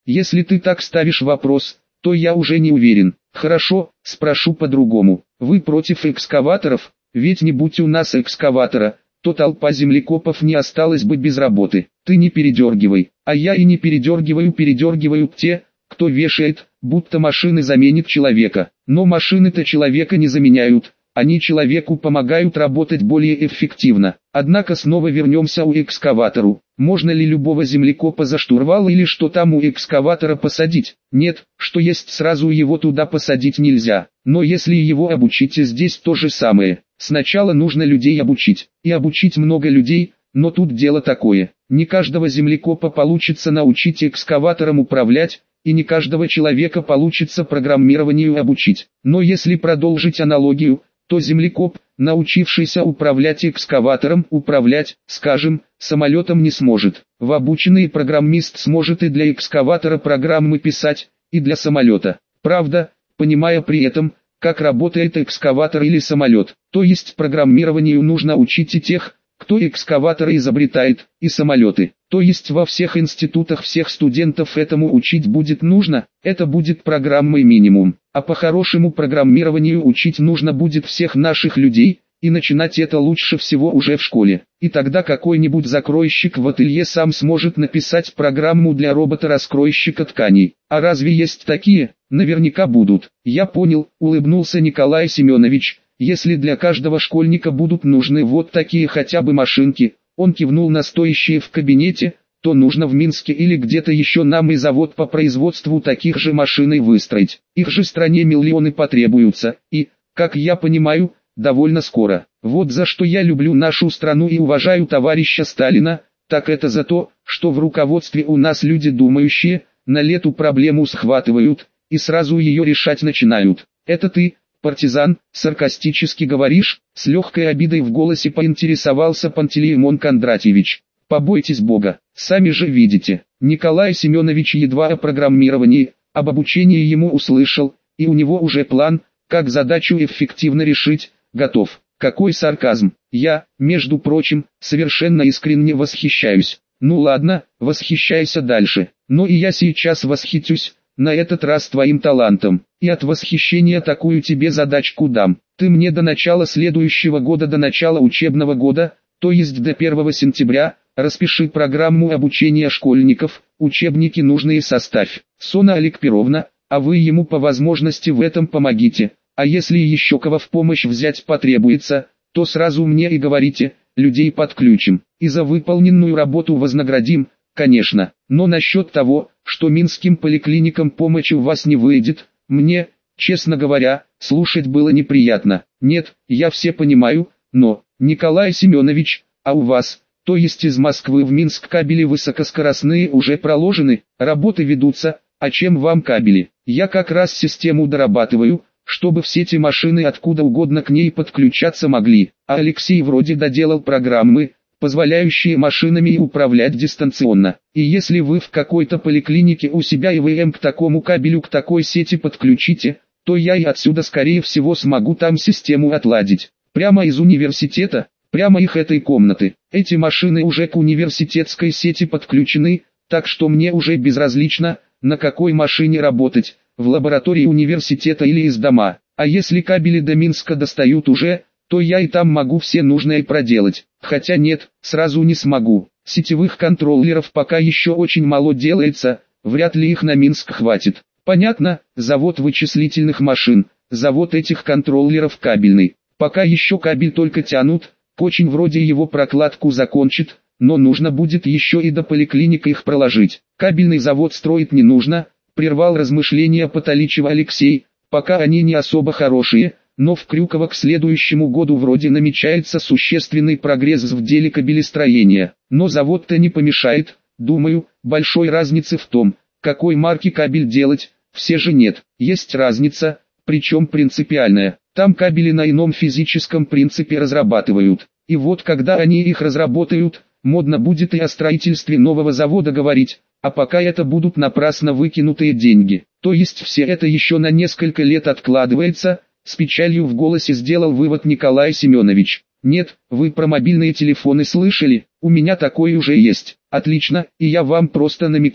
Если ты так ставишь вопрос, то я уже не уверен. Хорошо, спрошу по-другому. Вы против экскаваторов? Ведь не будь у нас экскаватора, то толпа землекопов не осталась бы без работы. Ты не передергивай, а я и не передергивают те, кто вешает, будто машины заменят человека. Но машины-то человека не заменяют, они человеку помогают работать более эффективно. Однако снова вернемся к экскаватору. Можно ли любого землекопа за штурвал или что там у экскаватора посадить? Нет, что есть сразу его туда посадить нельзя. Но если его обучить, здесь то же самое. Сначала нужно людей обучить. И обучить много людей, но тут дело такое. Не каждого землекопа получится научить экскаватором управлять, и не каждого человека получится программированию обучить. Но если продолжить аналогию, то землекоп, научившийся управлять экскаватором, управлять, скажем, самолетом не сможет. Обученный программист сможет и для экскаватора программы писать, и для самолета. Правда, понимая при этом, как работает экскаватор или самолет. То есть программированию нужно учить и тех, кто экскаваторы изобретает, и самолеты. То есть во всех институтах всех студентов этому учить будет нужно, это будет программой минимум. А по-хорошему программированию учить нужно будет всех наших людей, и начинать это лучше всего уже в школе. И тогда какой-нибудь закройщик в ателье сам сможет написать программу для робота-раскройщика тканей. А разве есть такие? Наверняка будут. Я понял, улыбнулся Николай Семенович. Если для каждого школьника будут нужны вот такие хотя бы машинки, он кивнул на стоящие в кабинете, то нужно в Минске или где-то еще нам и завод по производству таких же машин и выстроить. Их же стране миллионы потребуются, и, как я понимаю, довольно скоро. Вот за что я люблю нашу страну и уважаю товарища Сталина, так это за то, что в руководстве у нас люди думающие, на лету проблему схватывают, и сразу ее решать начинают. Это ты, партизан, саркастически говоришь? С легкой обидой в голосе поинтересовался Пантелеимон Кондратьевич. Побойтесь Бога, сами же видите. Николай Семенович едва о программировании, об обучении ему услышал, и у него уже план, как задачу эффективно решить, готов. Какой сарказм. Я, между прочим, совершенно искренне восхищаюсь. Ну ладно, восхищайся дальше. Но и я сейчас восхитюсь, на этот раз твоим талантом. И от восхищения такую тебе задачку дам. Ты мне до начала следующего года, до начала учебного года, то есть до 1 сентября, распиши программу обучения школьников, учебники нужные составь. Сона Аликперовна, а вы ему по возможности в этом помогите. А если еще кого в помощь взять потребуется, то сразу мне и говорите, людей подключим. И за выполненную работу вознаградим, конечно. Но насчет того, что минским поликлиникам помощь у вас не выйдет, мне, честно говоря, слушать было неприятно. Нет, я все понимаю, но, Николай Семенович, а у вас, то есть из Москвы в Минск кабели высокоскоростные уже проложены, работы ведутся, а чем вам кабели? Я как раз систему дорабатываю, чтобы все эти машины откуда угодно к ней подключаться могли. А Алексей вроде доделал программы, позволяющие машинами управлять дистанционно. И если вы в какой-то поликлинике у себя ИВМ к такому кабелю, к такой сети подключите, то я и отсюда скорее всего смогу там систему отладить. Прямо из университета, прямо их этой комнаты. Эти машины уже к университетской сети подключены, так что мне уже безразлично, на какой машине работать, в лаборатории университета или из дома. А если кабели до Минска достают уже, то я и там могу все нужное проделать. Хотя нет, сразу не смогу. Сетевых контроллеров пока еще очень мало делается, вряд ли их на Минск хватит. Понятно, завод вычислительных машин, завод этих контроллеров кабельный. Пока еще кабель только тянут, очень вроде его прокладку закончит, но нужно будет еще и до поликлиник их проложить. Кабельный завод строить не нужно, прервал размышления Потоличева Алексей, пока они не особо хорошие, но в Крюково к следующему году вроде намечается существенный прогресс в деле кабелестроения. Но завод-то не помешает, думаю, большой разницы в том, какой марки кабель делать, все же нет. Есть разница, причем принципиальная. Там кабели на ином физическом принципе разрабатывают. И вот когда они их разработают, модно будет и о строительстве нового завода говорить, а пока это будут напрасно выкинутые деньги. То есть все это еще на несколько лет откладывается, с печалью в голосе сделал вывод Николай Семенович. Нет, вы про мобильные телефоны слышали? У меня такой уже есть. Отлично, и я вам просто намекну.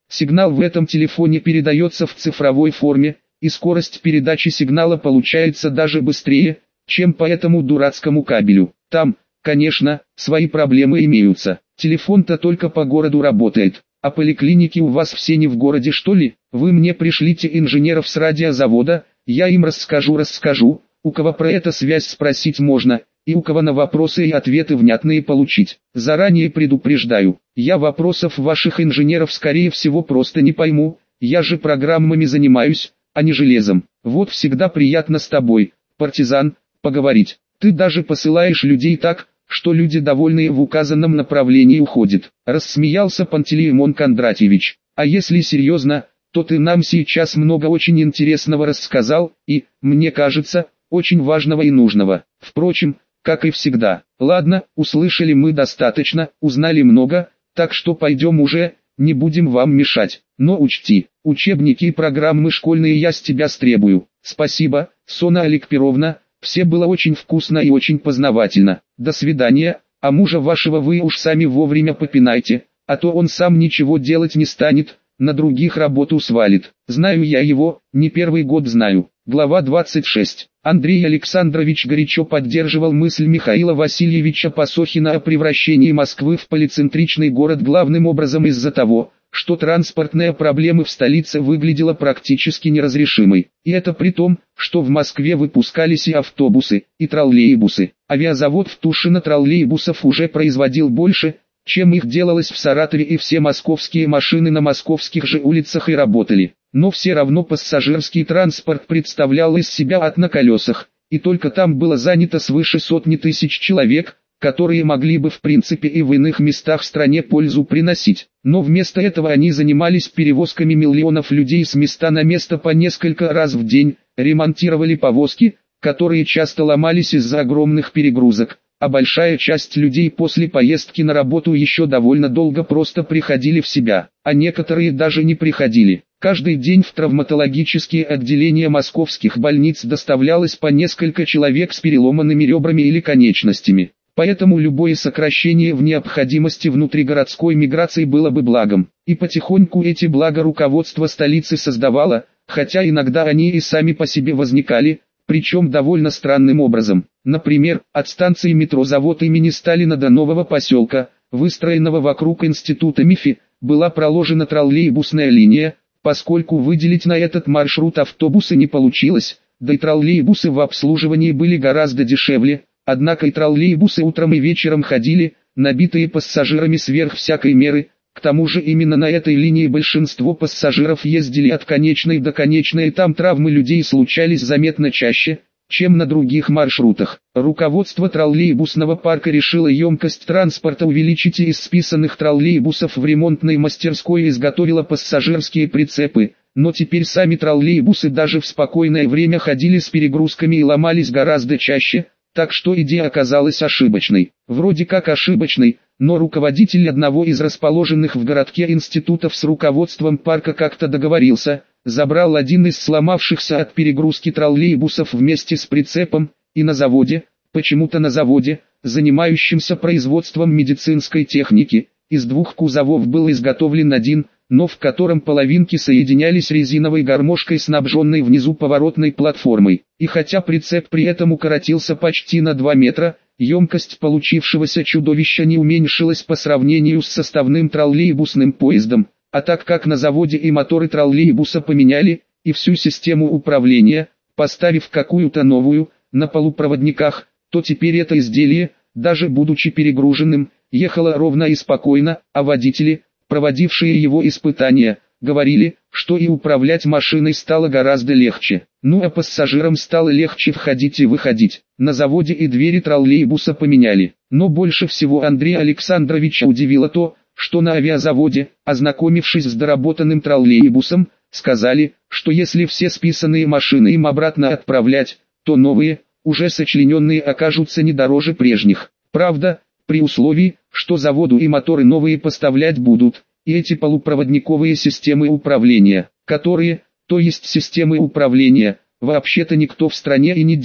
Сигнал в этом телефоне передается в цифровой форме, и скорость передачи сигнала получается даже быстрее, чем по этому дурацкому кабелю. Там, конечно, свои проблемы имеются. Телефон-то только по городу работает. А поликлиники у вас все не в городе, что ли? Вы мне пришлите инженеров с радиозавода, я им расскажу, у кого про это связь спросить можно, и у кого на вопросы и ответы внятные получить. Заранее предупреждаю, я вопросов ваших инженеров скорее всего просто не пойму, я же программами занимаюсь, а не железом. Вот всегда приятно с тобой, партизан, поговорить. Ты даже посылаешь людей так, что люди, довольные в указанном направлении, уходят. Рассмеялся Пантелеимон Кондратьевич. А если серьезно, то ты нам сейчас много очень интересного рассказал, и, мне кажется, очень важного и нужного. Впрочем, как и всегда. Ладно, услышали мы достаточно, узнали много, так что пойдем уже, не будем вам мешать. Но учти, учебники и программы школьные я с тебя стребую. Спасибо, Сона Аликперовна. Все было очень вкусно и очень познавательно. До свидания, а мужа вашего вы уж сами вовремя попинайте, а то он сам ничего делать не станет, на других работу свалит. Знаю я его, не первый год знаю. Глава 26. Андрей Александрович горячо поддерживал мысль Михаила Васильевича Пасохина о превращении Москвы в полицентричный город главным образом из-за того, что транспортная проблема в столице выглядела практически неразрешимой. И это при том, что в Москве выпускались и автобусы, и троллейбусы. Авиазавод в Тушино троллейбусов уже производил больше, чем их делалось в Саратове, и все московские машины на московских же улицах и работали. Но все равно пассажирский транспорт представлял из себя ад на колесах, и только там было занято свыше сотни тысяч человек, которые могли бы в принципе и в иных местах в стране пользу приносить. Но вместо этого они занимались перевозками миллионов людей с места на место по несколько раз в день, ремонтировали повозки, которые часто ломались из-за огромных перегрузок, а большая часть людей после поездки на работу еще довольно долго просто приходили в себя, а некоторые даже не приходили. Каждый день в травматологические отделения московских больниц доставлялось по несколько человек с переломанными ребрами или конечностями. Поэтому любое сокращение в необходимости внутригородской миграции было бы благом. И потихоньку эти блага руководство столицы создавало, хотя иногда они и сами по себе возникали, причем довольно странным образом. Например, от станции метро «Завод» имени Сталина до нового поселка, выстроенного вокруг института МИФИ, была проложена троллейбусная линия, поскольку выделить на этот маршрут автобусы не получилось, да и троллейбусы в обслуживании были гораздо дешевле. Однако и троллейбусы утром и вечером ходили, набитые пассажирами сверх всякой меры. К тому же именно на этой линии большинство пассажиров ездили от конечной до конечной, и там травмы людей случались заметно чаще, чем на других маршрутах. Руководство троллейбусного парка решило емкость транспорта увеличить, и из списанных троллейбусов в ремонтной мастерской изготовило пассажирские прицепы. Но теперь сами троллейбусы даже в спокойное время ходили с перегрузками и ломались гораздо чаще. Так что идея оказалась ошибочной. Вроде как ошибочной, но руководитель одного из расположенных в городке институтов с руководством парка как-то договорился, забрал один из сломавшихся от перегрузки троллейбусов вместе с прицепом, и на заводе, почему-то на заводе, занимающемся производством медицинской техники, из двух кузовов был изготовлен один, но в котором половинки соединялись резиновой гармошкой, снабженной внизу поворотной платформой. И хотя прицеп при этом укоротился почти на 2 метра, емкость получившегося чудовища не уменьшилась по сравнению с составным троллейбусным поездом, а так как на заводе и моторы троллейбуса поменяли, и всю систему управления, поставив какую-то новую, на полупроводниках, то теперь это изделие, даже будучи перегруженным, ехало ровно и спокойно, а водители, проводившие его испытания, говорили, что и управлять машиной стало гораздо легче. Ну а пассажирам стало легче входить и выходить. На заводе и двери троллейбуса поменяли. Но больше всего Андрея Александровича удивило то, что на авиазаводе, ознакомившись с доработанным троллейбусом, сказали, что если все списанные машины им обратно отправлять, то новые, уже сочлененные, окажутся не дороже прежних. Правда, при условии, что заводу и моторы новые поставлять будут, и эти полупроводниковые системы управления, которые, то есть системы управления, вообще-то никто в стране и не делал.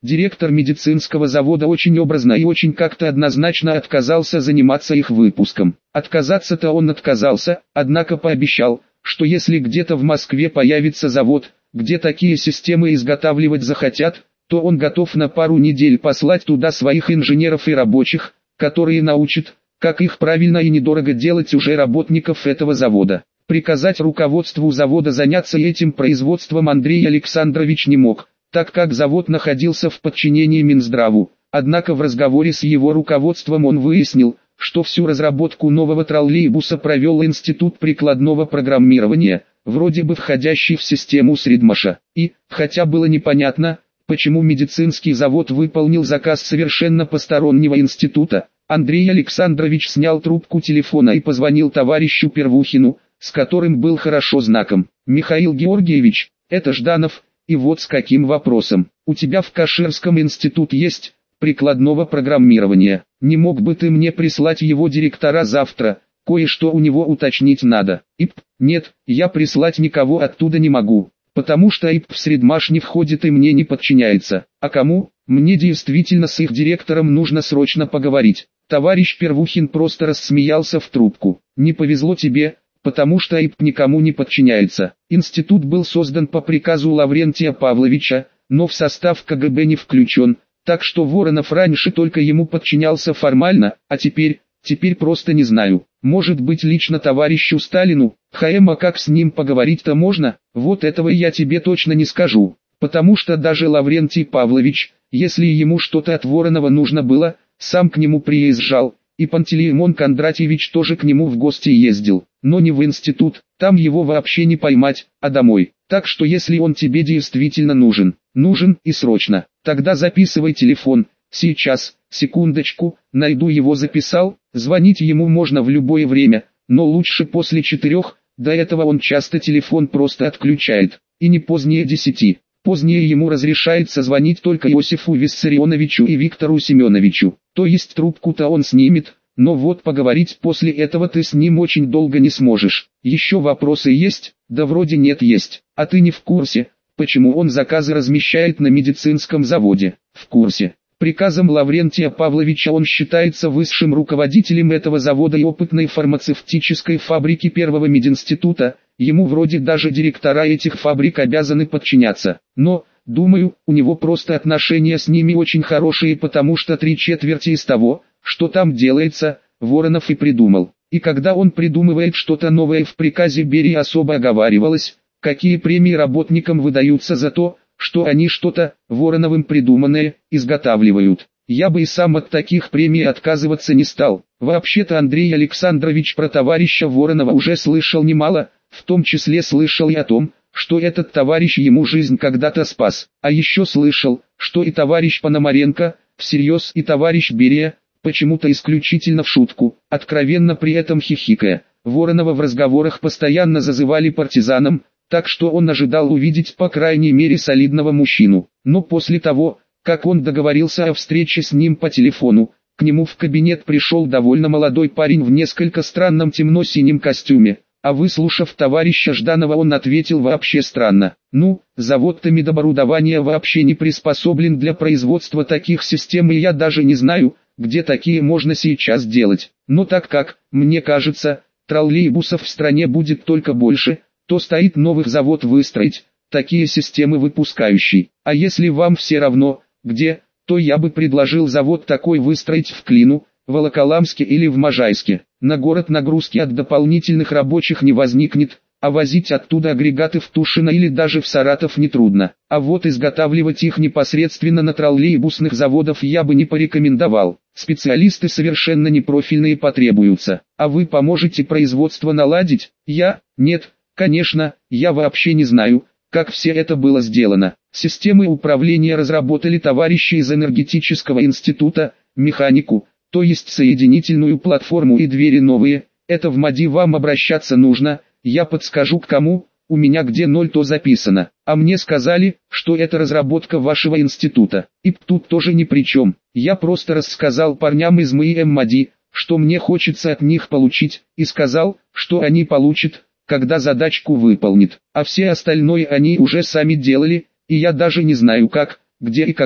Директор медицинского завода очень образно и очень как-то однозначно отказался заниматься их выпуском. Отказаться-то он отказался, однако пообещал, что если где-то в Москве появится завод, где такие системы изготавливать захотят, то он готов на пару недель послать туда своих инженеров и рабочих, которые научат, как их правильно и недорого делать уже работников этого завода. Приказать руководству завода заняться этим производством Андрей Александрович не мог, так как завод находился в подчинении Минздраву. Однако в разговоре с его руководством он выяснил, что всю разработку нового троллейбуса провел Институт прикладного программирования, вроде бы входящий в систему Средмаша. И, хотя было непонятно, почему медицинский завод выполнил заказ совершенно постороннего института, Андрей Александрович снял трубку телефона и позвонил товарищу Первухину, с которым был хорошо знаком. «Михаил Георгиевич, это Жданов, и вот с каким вопросом. У тебя в Каширском институт есть прикладного программирования. Не мог бы ты мне прислать его директора завтра, кое-что у него уточнить надо». «Ип, нет, я прислать никого оттуда не могу, потому что ИП в Средмаш не входит и мне не подчиняется. А кому? Мне действительно с их директором нужно срочно поговорить». Товарищ Первухин просто рассмеялся в трубку. «Не повезло тебе, потому что ИП никому не подчиняется. Институт был создан по приказу Лаврентия Павловича, но в состав КГБ не включен, так что Воронов раньше только ему подчинялся формально, а теперь просто не знаю. Может быть лично товарищу Сталину, а как с ним поговорить-то можно? Вот этого я тебе точно не скажу, потому что даже Лаврентий Павлович, если ему что-то от Воронова нужно было, сам к нему приезжал, и Пантелеймон Кондратьевич тоже к нему в гости ездил, но не в институт, там его вообще не поймать, а домой. Так что если он тебе действительно нужен и срочно, тогда записывай телефон, сейчас, секундочку, найду его записал, звонить ему можно в любое время, но лучше после 4, до этого он часто телефон просто отключает, и не позднее 10. Позднее ему разрешается звонить только Иосифу Виссарионовичу и Виктору Семеновичу, то есть трубку-то он снимет, но вот поговорить после этого ты с ним очень долго не сможешь. Еще вопросы есть? Да вроде нет есть. А ты не в курсе, почему он заказы размещает на медицинском заводе? В курсе. Приказом Лаврентия Павловича он считается высшим руководителем этого завода и опытной фармацевтической фабрики первого мединститута, ему вроде даже директора этих фабрик обязаны подчиняться. Но, думаю, у него просто отношения с ними очень хорошие, потому что 3/4 из того, что там делается, Воронов и придумал. И когда он придумывает что-то новое, в приказе Берии особо оговаривалось, какие премии работникам выдаются за то, что они что-то, Вороновым придуманное, изготавливают. Я бы и сам от таких премий отказываться не стал. Вообще-то Андрей Александрович про товарища Воронова уже слышал немало, в том числе слышал и о том, что этот товарищ ему жизнь когда-то спас. А еще слышал, что и товарищ Пономаренко, всерьез, и товарищ Берия, почему-то исключительно в шутку, откровенно при этом хихикая, Воронова в разговорах постоянно зазывали партизаном, так что он ожидал увидеть по крайней мере солидного мужчину. Но после того, как он договорился о встрече с ним по телефону, к нему в кабинет пришел довольно молодой парень в несколько странном темно-синем костюме, а выслушав товарища Жданова, он ответил вообще странно. «Ну, завод-то медоборудования вообще не приспособлен для производства таких систем, и я даже не знаю, где такие можно сейчас делать. Но так как, мне кажется, троллейбусов в стране будет только больше, то стоит новый завод выстроить, такие системы выпускающий. А если вам все равно, где, то я бы предложил завод такой выстроить в Клину, Волоколамске или в Можайске. На город нагрузки от дополнительных рабочих не возникнет, а возить оттуда агрегаты в Тушино или даже в Саратов нетрудно. А вот изготавливать их непосредственно на троллейбусных заводах я бы не порекомендовал. Специалисты совершенно непрофильные потребуются. А вы поможете производство наладить? Нет. Конечно, я вообще не знаю, как все это было сделано. Системы управления разработали товарищи из энергетического института, механику, то есть соединительную платформу и двери новые. Это в МАДИ вам обращаться нужно, я подскажу к кому, у меня где 0 то записано. А мне сказали, что это разработка вашего института. И тут тоже ни при чем. Я просто рассказал парням из МАДИ, что мне хочется от них получить, и сказал, что они получат, когда задачку выполнит, а все остальное они уже сами делали, и я даже не знаю как, где и когда.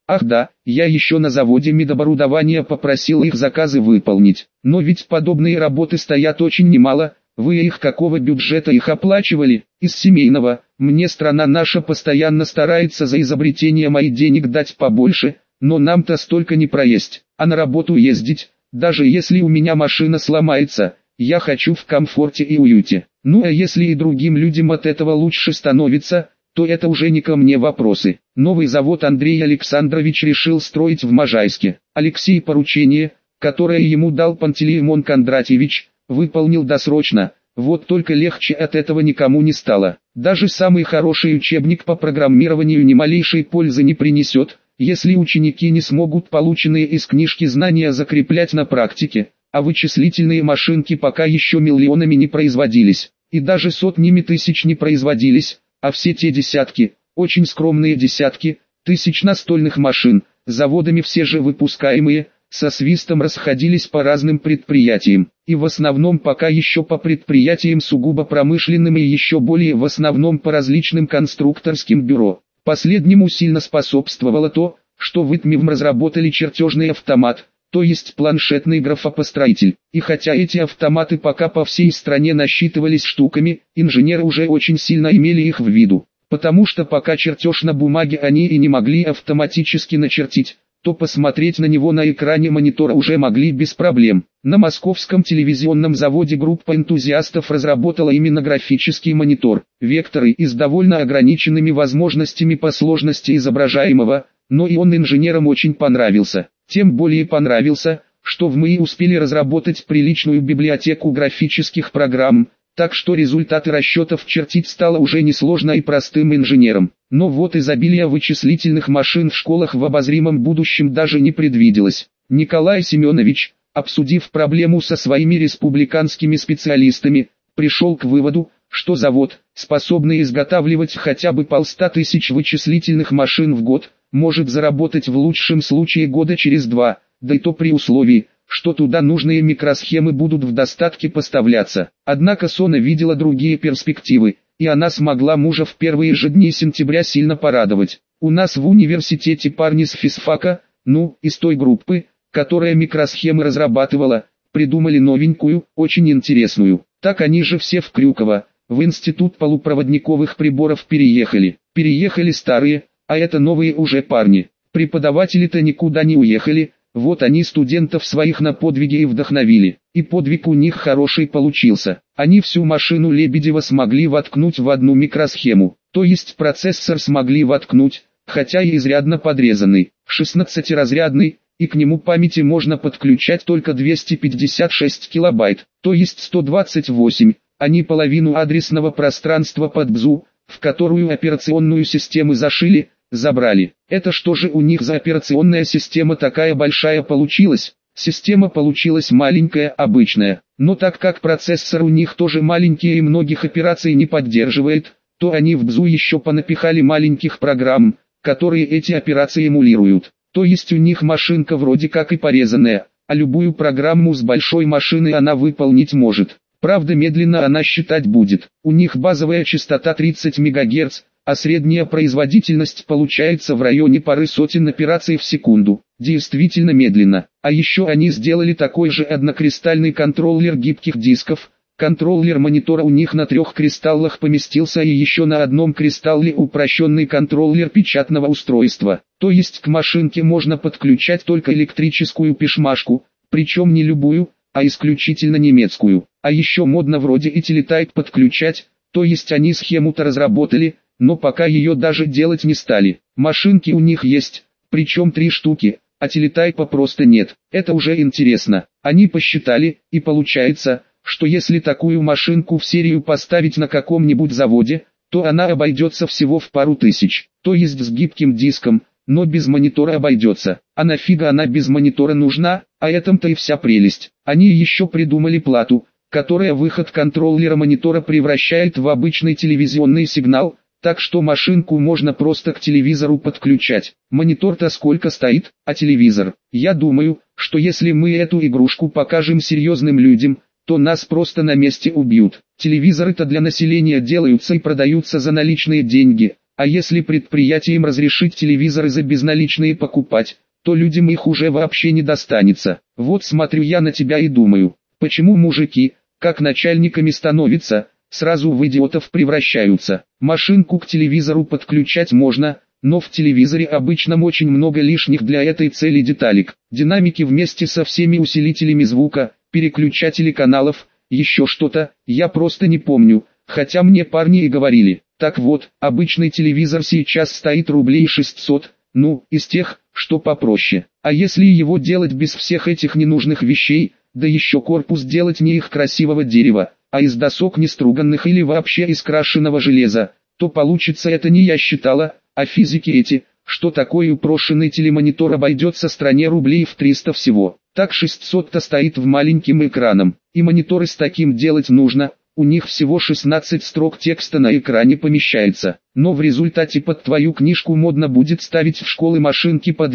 Ах да, я еще на заводе медоборудования попросил их заказы выполнить. Но ведь подобные работы стоят очень немало. Вы их какого бюджета их оплачивали? Из семейного. Мне страна наша постоянно старается за изобретение моих денег дать побольше, но нам-то столько не проесть. А на работу ездить, даже если у меня машина сломается, я хочу в комфорте и уюте. Ну а если и другим людям от этого лучше становится, то это уже не ко мне вопросы. Новый завод Андрей Александрович решил строить в Можайске. Алексей поручение, которое ему дал Пантелеймон Кондратьевич, выполнил досрочно, вот только легче от этого никому не стало. Даже самый хороший учебник по программированию ни малейшей пользы не принесет, если ученики не смогут полученные из книжки знания закреплять на практике, а вычислительные машинки пока еще миллионами не производились, и даже сотнями тысяч не производились, а все те десятки, очень скромные десятки, тысяч настольных машин, заводами все же выпускаемые, со свистом расходились по разным предприятиям, и в основном пока еще по предприятиям сугубо промышленным и еще более в основном по различным конструкторским бюро. Последнему сильно способствовало то, что в ИТМИВМ разработали чертежный автомат, то есть планшетный графопостроитель. И хотя эти автоматы пока по всей стране насчитывались штуками, инженеры уже очень сильно имели их в виду, потому что пока чертеж на бумаге они и не могли автоматически начертить, то посмотреть на него на экране монитора уже могли без проблем. На московском телевизионном заводе группа энтузиастов разработала именно графический монитор, векторы и с довольно ограниченными возможностями по сложности изображаемого, но и он инженерам очень понравился. Тем более понравился, что в МИИ успели разработать приличную библиотеку графических программ, так что результаты расчетов чертить стало уже несложно и простым инженерам. Но вот изобилие вычислительных машин в школах в обозримом будущем даже не предвиделось. Николай Семенович, обсудив проблему со своими республиканскими специалистами, пришел к выводу, что завод, способный изготавливать хотя бы 100 тысяч вычислительных машин в год, может заработать в лучшем случае года через 2, да и то при условии, что туда нужные микросхемы будут в достатке поставляться. Однако Сона видела другие перспективы, и она смогла мужа в первые же дни сентября сильно порадовать. У нас в университете парни с физфака, из той группы, которая микросхемы разрабатывала, придумали новенькую, очень интересную. Так они же все в Крюково, в институт полупроводниковых приборов переехали. Переехали старые, а это новые уже парни. Преподаватели-то никуда не уехали, вот они студентов своих на подвиги и вдохновили. И подвиг у них хороший получился. Они всю машину Лебедева смогли воткнуть в одну микросхему, то есть процессор смогли воткнуть, хотя и изрядно подрезанный, 16-разрядный, и к нему памяти можно подключать только 256 килобайт, то есть 128, а не половину адресного пространства под БЗУ, в которую операционную систему зашили, забрали. Это что же у них за операционная система такая большая получилась? Система получилась маленькая, обычная, но так как процессор у них тоже маленький и многих операций не поддерживает, то они в БЗУ еще понапихали маленьких программ, которые эти операции эмулируют. То есть у них машинка вроде как и порезанная, а любую программу с большой машины она выполнить может. Правда, медленно она считать будет. У них базовая частота 30 МГц, а средняя производительность получается в районе пары сотен операций в секунду. Действительно медленно. А еще они сделали такой же однокристальный контроллер гибких дисков. Контроллер монитора у них на 3 кристаллах поместился и еще на одном кристалле упрощенный контроллер печатного устройства. То есть к машинке можно подключать только электрическую пишмашку, причем не любую, а исключительно немецкую. А еще модно вроде и телетайп подключать, то есть они схему-то разработали, но пока ее даже делать не стали. Машинки у них есть, причем 3 штуки, а телетайпа просто нет. Это уже интересно. Они посчитали, и получается, что если такую машинку в серию поставить на каком-нибудь заводе, то она обойдется всего в пару тысяч, то есть с гибким диском, но без монитора обойдется. А нафига она без монитора нужна? А этом-то и вся прелесть. Они еще придумали плату, которая выход контроллера монитора превращает в обычный телевизионный сигнал, так что машинку можно просто к телевизору подключать. Монитор-то сколько стоит, а телевизор? Я думаю, что если мы эту игрушку покажем серьезным людям, то нас просто на месте убьют. Телевизоры-то для населения делаются и продаются за наличные деньги, А если предприятиям разрешить телевизоры за безналичные покупать, то людям их уже вообще не достанется. Вот смотрю я на тебя и думаю, почему мужики, как начальниками становятся, сразу в идиотов превращаются. Машинку к телевизору подключать можно, но в телевизоре обычно очень много лишних для этой цели деталек. Динамики вместе со всеми усилителями звука, переключатели каналов, еще что-то, я просто не помню, хотя мне парни и говорили. Так вот, обычный телевизор сейчас стоит рублей 600, ну, из тех, что попроще. А если его делать без всех этих ненужных вещей, да еще корпус делать не их красивого дерева, а из досок неструганных или вообще из крашеного железа, то получится это не я считала, а физики эти, что такой упрощенный телемонитор обойдется стране рублей в 300 всего. Так 600-то стоит в маленьким экраном, и мониторы с таким делать нужно. У них всего 16 строк текста на экране помещается, но в результате под твою книжку модно будет ставить в школы машинки по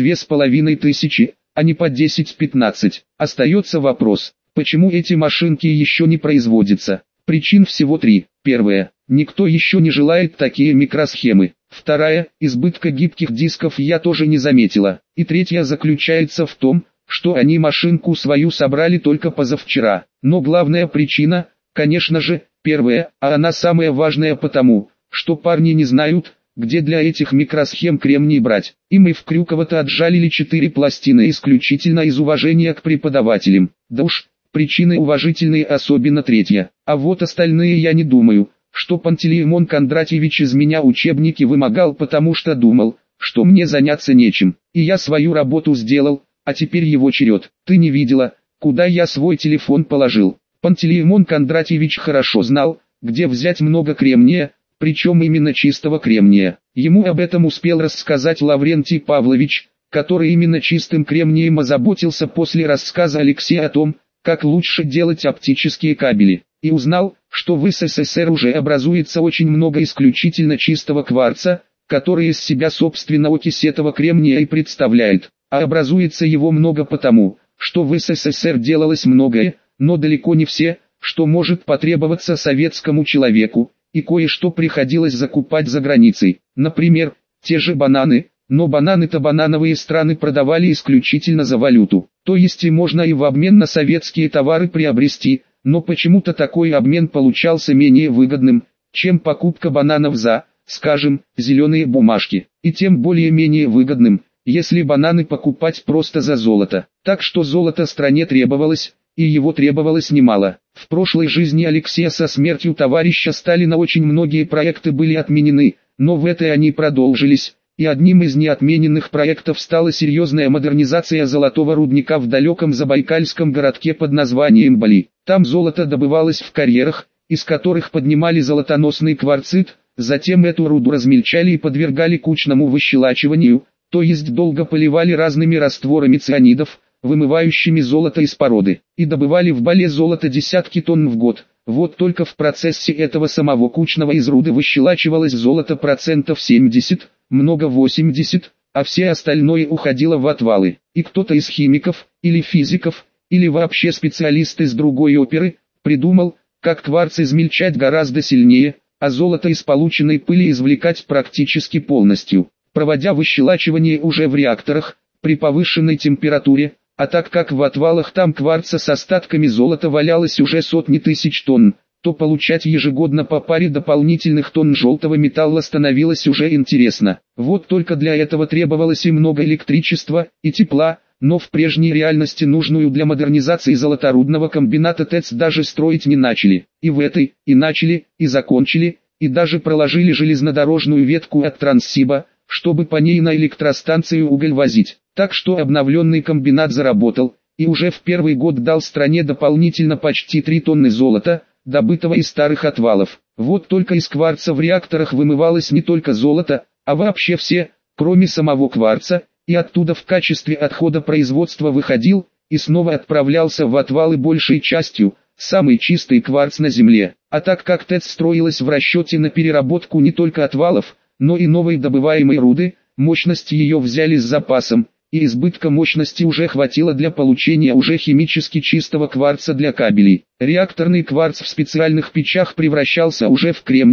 2500, а не по 10-15. Остается вопрос, почему эти машинки еще не производятся? Причин всего 3. Первая, никто еще не желает такие микросхемы. Вторая, избытка гибких дисков я тоже не заметила. И третья заключается в том, что они машинку свою собрали только позавчера. Но главная причина, конечно же, первая, а она самая важная потому, что парни не знают, где для этих микросхем кремний брать. И мы в Крюково-то отжалили 4 пластины исключительно из уважения к преподавателям. Да уж, причины уважительные, особенно третья. А вот остальные я не думаю, что Пантелеймон Кондратьевич из меня учебники вымогал, потому что думал, что мне заняться нечем. И я свою работу сделал, а теперь его черед. Ты не видела, куда я свой телефон положил? Пантелеймон Кондратьевич хорошо знал, где взять много кремния, причем именно чистого кремния. Ему об этом успел рассказать Лаврентий Павлович, который именно чистым кремнием озаботился после рассказа Алексея о том, как лучше делать оптические кабели, и узнал, что в СССР уже образуется очень много исключительно чистого кварца, который из себя собственно окись этого кремния и представляет, а образуется его много потому, что в СССР делалось многое, но далеко не все, что может потребоваться советскому человеку, и кое-что приходилось закупать за границей. Например, те же бананы, но бананы-то банановые страны продавали исключительно за валюту. То есть и можно и в обмен на советские товары приобрести, но почему-то такой обмен получался менее выгодным, чем покупка бананов за, скажем, зеленые бумажки, и тем более менее выгодным, если бананы покупать просто за золото. Так что золото стране требовалось, и его требовалось немало. В прошлой жизни Алексея со смертью товарища Сталина очень многие проекты были отменены, но в этой они продолжились, и одним из неотмененных проектов стала серьезная модернизация золотого рудника в далеком забайкальском городке под названием Бали. Там золото добывалось в карьерах, из которых поднимали золотоносный кварцит, затем эту руду размельчали и подвергали кучному выщелачиванию, то есть долго поливали разными растворами цианидов, вымывающими золото из породы, и добывали в Бале золото десятки тонн в год. Вот только в процессе этого самого кучного из руды выщелачивалось золото процентов 70, много 80, а все остальное уходило в отвалы. И кто-то из химиков, или физиков, или вообще специалист из другой оперы, придумал, как кварц измельчать гораздо сильнее, а золото из полученной пыли извлекать практически полностью, проводя выщелачивание уже в реакторах, при повышенной температуре. А так как в отвалах там кварца с остатками золота валялось уже сотни тысяч тонн, то получать ежегодно по паре дополнительных тонн желтого металла становилось уже интересно. Вот только для этого требовалось и много электричества, и тепла, но в прежней реальности нужную для модернизации золоторудного комбината ТЭЦ даже строить не начали. И в этой, и начали, и закончили, и даже проложили железнодорожную ветку от Транссиба, чтобы по ней на электростанцию уголь возить. Так что обновленный комбинат заработал, и уже в первый год дал стране дополнительно почти 3 тонны золота, добытого из старых отвалов. Вот только из кварца в реакторах вымывалось не только золото, а вообще все, кроме самого кварца, и оттуда в качестве отхода производства выходил, и снова отправлялся в отвалы большей частью, самый чистый кварц на Земле. А так как ТЭЦ строилась в расчете на переработку не только отвалов, но и новой добываемой руды, мощность ее взяли с запасом, и избытка мощности уже хватило для получения уже химически чистого кварца для кабелей. Реакторный кварц в специальных печах превращался уже в кремний,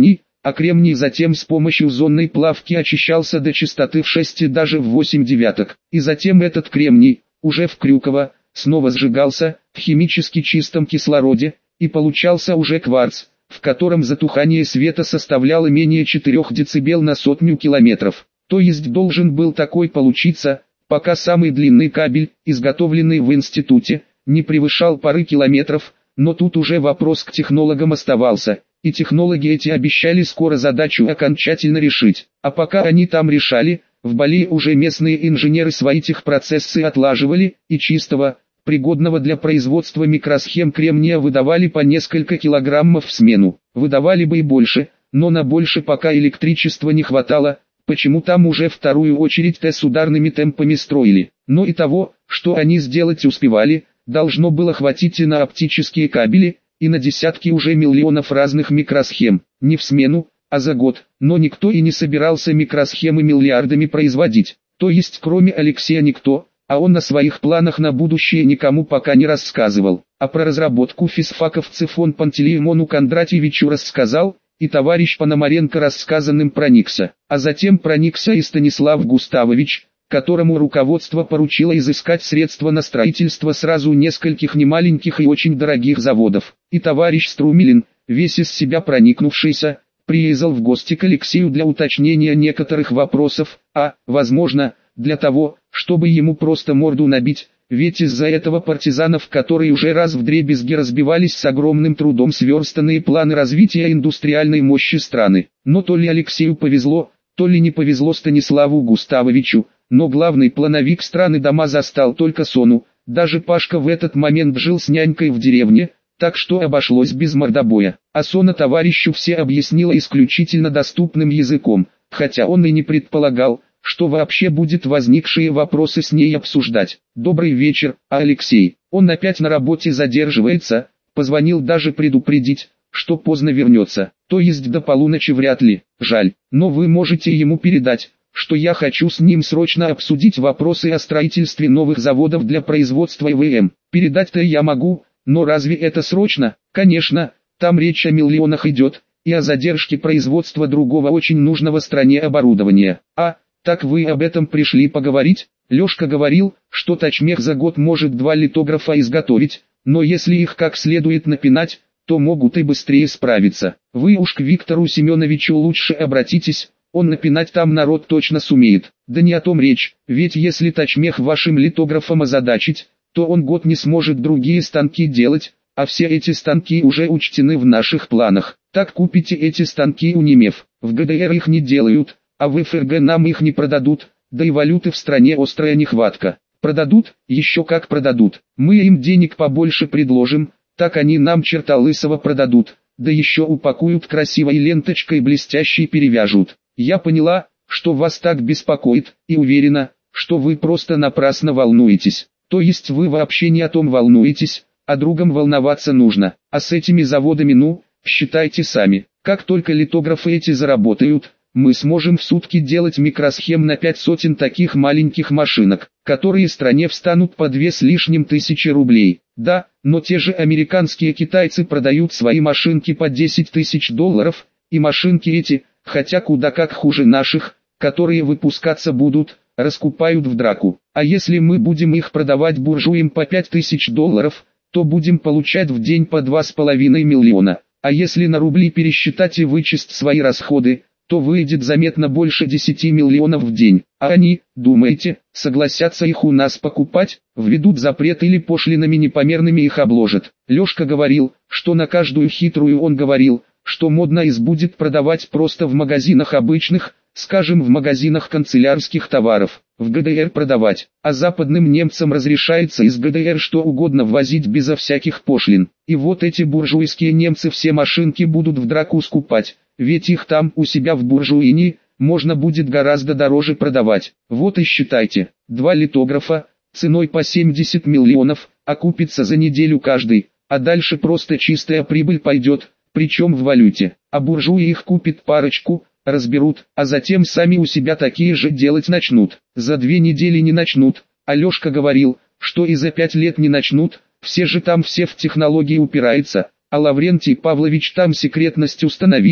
а кремний затем с помощью зонной плавки очищался до чистоты в 6 и даже в 8 девяток. И затем этот кремний, уже в Крюково, снова сжигался в химически чистом кислороде, и получался уже кварц, в котором затухание света составляло менее 4 дБ на сотню километров. То есть должен был такой получиться, пока самый длинный кабель, изготовленный в институте, не превышал пары километров, но тут уже вопрос к технологам оставался, и технологи эти обещали скоро задачу окончательно решить. А пока они там решали, в Балее уже местные инженеры свои техпроцессы отлаживали, и чистого, пригодного для производства микросхем кремния выдавали по несколько килограммов в смену. Выдавали бы и больше, но на больше пока электричества не хватало, почему там уже вторую очередь с ударными темпами строили. Но и того, что они сделать успевали, должно было хватить и на оптические кабели, и на десятки уже миллионов разных микросхем, не в смену, а за год. Но никто и не собирался микросхемы миллиардами производить, то есть кроме Алексея никто, а он о своих планах на будущее никому пока не рассказывал. А про разработку физфаковцев он Пантелеймону Кондратьевичу рассказал, и товарищ Пономаренко рассказанным проникся. А затем проникся и Станислав Густавович, которому руководство поручило изыскать средства на строительство сразу нескольких немаленьких и очень дорогих заводов. И товарищ Струмилин, весь из себя проникнувшийся, приезжал в гости к Алексею для уточнения некоторых вопросов, возможно, для того, чтобы ему просто морду набить, ведь из-за этого партизанов, которые уже раз вдребезги разбивались с огромным трудом сверстанные планы развития индустриальной мощи страны. Но то ли Алексею повезло, то ли не повезло Станиславу Густавовичу, но главный плановик страны дома застал только Сону, даже Пашка в этот момент жил с нянькой в деревне, так что обошлось без мордобоя. А Сона товарищу все объяснила исключительно доступным языком, хотя он и не предполагал, что вообще будет возникшие вопросы с ней обсуждать. «Добрый вечер, Алексей, он опять на работе задерживается, позвонил даже предупредить, что поздно вернется, то есть до полуночи вряд ли, жаль, но вы можете ему передать, что я хочу с ним срочно обсудить вопросы о строительстве новых заводов для производства ИВМ. Передать-то я могу, но разве это срочно? Конечно, там речь о миллионах идет, и о задержке производства другого очень нужного стране оборудования. Так вы об этом пришли поговорить? Лёшка говорил, что Тачмех за год может 2 литографа изготовить, но если их как следует напинать, то могут и быстрее справиться. Вы уж к Виктору Семеновичу лучше обратитесь, он напинать там народ точно сумеет. Да не о том речь, ведь если Тачмех вашим литографом озадачить, то он год не сможет другие станки делать, а все эти станки уже учтены в наших планах. Так купите эти станки у немев, в ГДР их не делают, а в ФРГ нам их не продадут, да и валюты в стране острая нехватка. Продадут, еще как продадут, мы им денег побольше предложим, так они нам черта лысого продадут, да еще упакуют красивой ленточкой блестящей перевяжут. Я поняла, что вас так беспокоит, и уверена, что вы просто напрасно волнуетесь. То есть вы вообще не о том волнуетесь, а другом волноваться нужно. А с этими заводами считайте сами, как только литографы эти заработают, мы сможем в сутки делать микросхем на 5 сотен таких маленьких машинок, которые стране встанут по 2 с лишним тысячи рублей. Да, но те же американские китайцы продают свои машинки по 10 тысяч долларов, и машинки эти, хотя куда как хуже наших, которые выпускаться будут, раскупают в драку. А если мы будем их продавать буржуям по 5000 долларов, то будем получать в день по 2,5 миллиона. А если на рубли пересчитать и вычесть свои расходы, то выйдет заметно больше 10 миллионов в день. А они, думаете, согласятся их у нас покупать, введут запрет или пошлинами непомерными их обложат. Лёшка говорил, что на каждую хитрую он говорил, что модно из будет продавать просто в магазинах обычных, скажем в магазинах канцелярских товаров, в ГДР продавать, а западным немцам разрешается из ГДР что угодно ввозить безо всяких пошлин. И вот эти буржуйские немцы все машинки будут в драку скупать, ведь их там у себя в буржуине можно будет гораздо дороже продавать. Вот и считайте, 2 литографа, ценой по 70 миллионов, окупится за неделю каждый, а дальше просто чистая прибыль пойдет, причем в валюте, а буржуи их купят парочку, разберут, а затем сами у себя такие же делать начнут. За 2 недели не начнут, Алешка говорил, что и за 5 лет не начнут, все же там все в технологии упирается, а Лаврентий Павлович там секретность установил,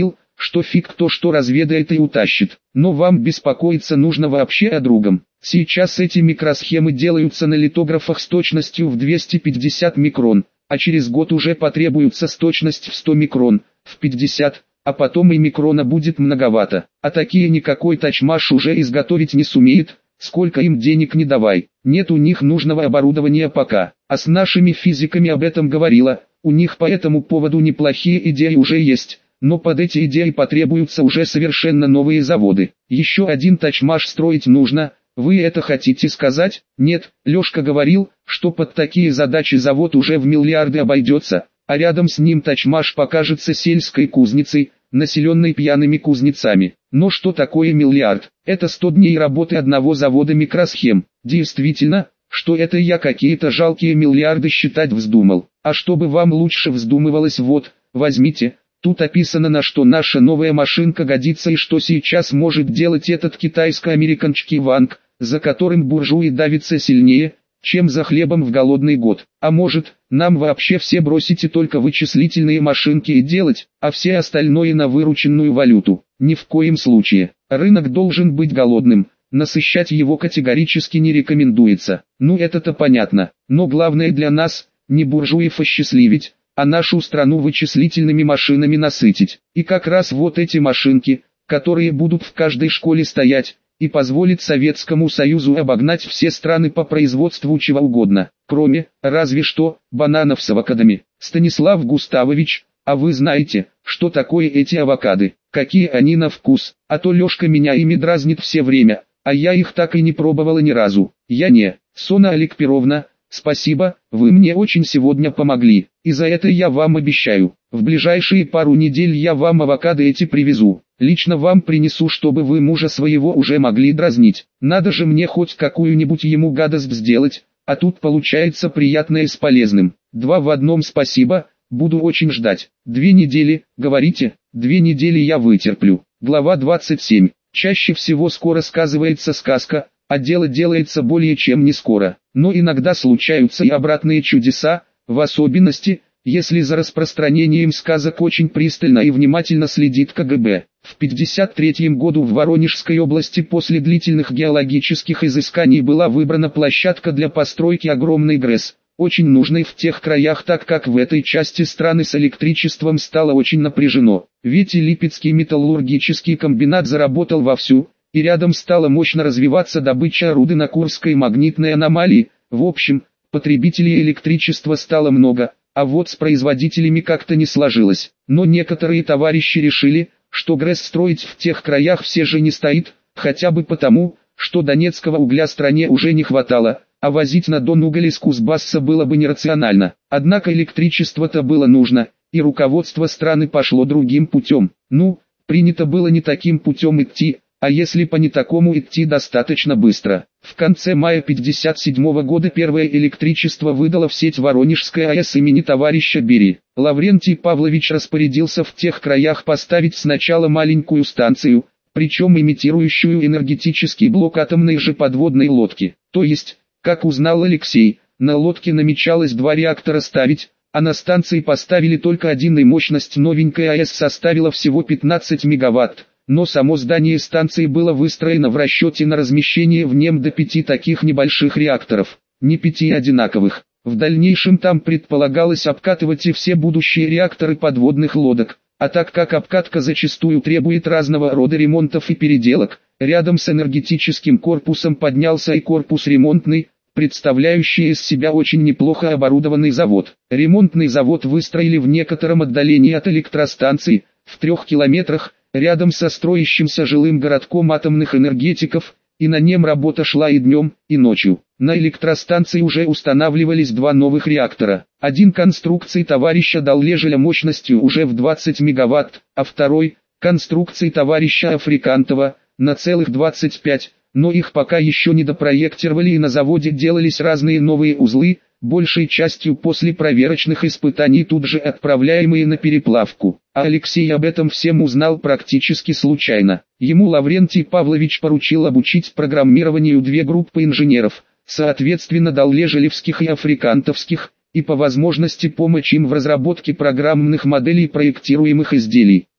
что фиг кто что разведает и утащит. Но вам беспокоиться нужно вообще о другом. Сейчас эти микросхемы делаются на литографах с точностью в 250 микрон, а через год уже потребуется с точностью в 100 микрон, в 50, а потом и микрона будет многовато. А такие никакой тачмаш уже изготовить не сумеет, сколько им денег не давай. Нет у них нужного оборудования пока. А с нашими физиками об этом говорила, у них по этому поводу неплохие идеи уже есть. Но под эти идеи потребуются уже совершенно новые заводы. Еще один тачмаш строить нужно. Вы это хотите сказать? Нет, Лешка говорил, что под такие задачи завод уже в миллиарды обойдется, а рядом с ним тачмаш покажется сельской кузницей, населенной пьяными кузнецами. Но что такое миллиард? Это 100 дней работы одного завода микросхем. Действительно, что это я какие-то жалкие миллиарды считать вздумал. А чтобы вам лучше вздумывалось, вот, возьмите. Тут описано, на что наша новая машинка годится и что сейчас может делать этот китайско-американский ванг, за которым буржуи давятся сильнее, чем за хлебом в голодный год. А может, нам вообще все бросите только вычислительные машинки и делать, а все остальное на вырученную валюту? Ни в коем случае. Рынок должен быть голодным, насыщать его категорически не рекомендуется. Ну это-то понятно, но главное для нас, не буржуев осчастливить, а нашу страну вычислительными машинами насытить. И как раз вот эти машинки, которые будут в каждой школе стоять, и позволит Советскому Союзу обогнать все страны по производству чего угодно, кроме, разве что, бананов с авокадами. Станислав Густавович, а вы знаете, что такое эти авокады, какие они на вкус? А то Лешка меня ими дразнит все время, а я их так и не пробовала ни разу. Я не. Сона Аликперовна, спасибо, вы мне очень сегодня помогли, и за это я вам обещаю, в ближайшие пару недель я вам авокадо эти привезу. Лично вам принесу, чтобы вы мужа своего уже могли дразнить. Надо же мне хоть какую-нибудь ему гадость сделать, а тут получается приятное с полезным. 2 в одном. Спасибо, буду очень ждать. 2 недели, говорите? 2 недели я вытерплю. Глава 27. Чаще всего скоро сказывается сказка, а дело делается более чем не скоро. Но иногда случаются и обратные чудеса, в особенности, если за распространением сказок очень пристально и внимательно следит КГБ. В 1953 году в Воронежской области после длительных геологических изысканий была выбрана площадка для постройки огромной ГРЭС, очень нужной в тех краях, так как в этой части страны с электричеством стало очень напряжено. Ведь и Липецкий металлургический комбинат заработал вовсю, и рядом стала мощно развиваться добыча руды на Курской магнитной аномалии. В общем, потребителей электричества стало много. А вот с производителями как-то не сложилось. Но некоторые товарищи решили, что ГРЭС строить в тех краях все же не стоит, хотя бы потому, что донецкого угля стране уже не хватало, а возить на Дон уголь из Кузбасса было бы нерационально. Однако электричество-то было нужно, и руководство страны пошло другим путем. Ну, принято было не таким путем идти, а если по не такому идти достаточно быстро. В конце мая 1957 года первое электричество выдало в сеть Воронежская АЭС имени товарища Берии. Лаврентий Павлович распорядился в тех краях поставить сначала маленькую станцию, причем имитирующую энергетический блок атомной же подводной лодки. То есть, как узнал Алексей, на лодке намечалось 2 реактора ставить, а на станции поставили только один, и мощность новенькой АЭС составила всего 15 мегаватт. Но само здание станции было выстроено в расчете на размещение в нем до 5 таких небольших реакторов, не 5 одинаковых. В дальнейшем там предполагалось обкатывать и все будущие реакторы подводных лодок, а так как обкатка зачастую требует разного рода ремонтов и переделок, рядом с энергетическим корпусом поднялся и корпус ремонтный, представляющий из себя очень неплохо оборудованный завод. Ремонтный завод выстроили в некотором отдалении от электростанции, в 3 километрах, рядом со строящимся жилым городком атомных энергетиков, и на нем работа шла и днем, и ночью. На электростанции уже устанавливались 2 новых реактора. Один конструкции товарища Даллежеля мощностью уже в 20 мегаватт, а второй, конструкции товарища Африкантова, на целых 25, но их пока еще не допроектировали, и на заводе делались разные новые узлы, большей частью после проверочных испытаний тут же отправляемые на переплавку. А Алексей об этом всем узнал практически случайно. Ему Лаврентий Павлович поручил обучить программированию 2 группы инженеров, соответственно даллежелевских и африкантовских, и по возможности помочь им в разработке программных моделей проектируемых изделий.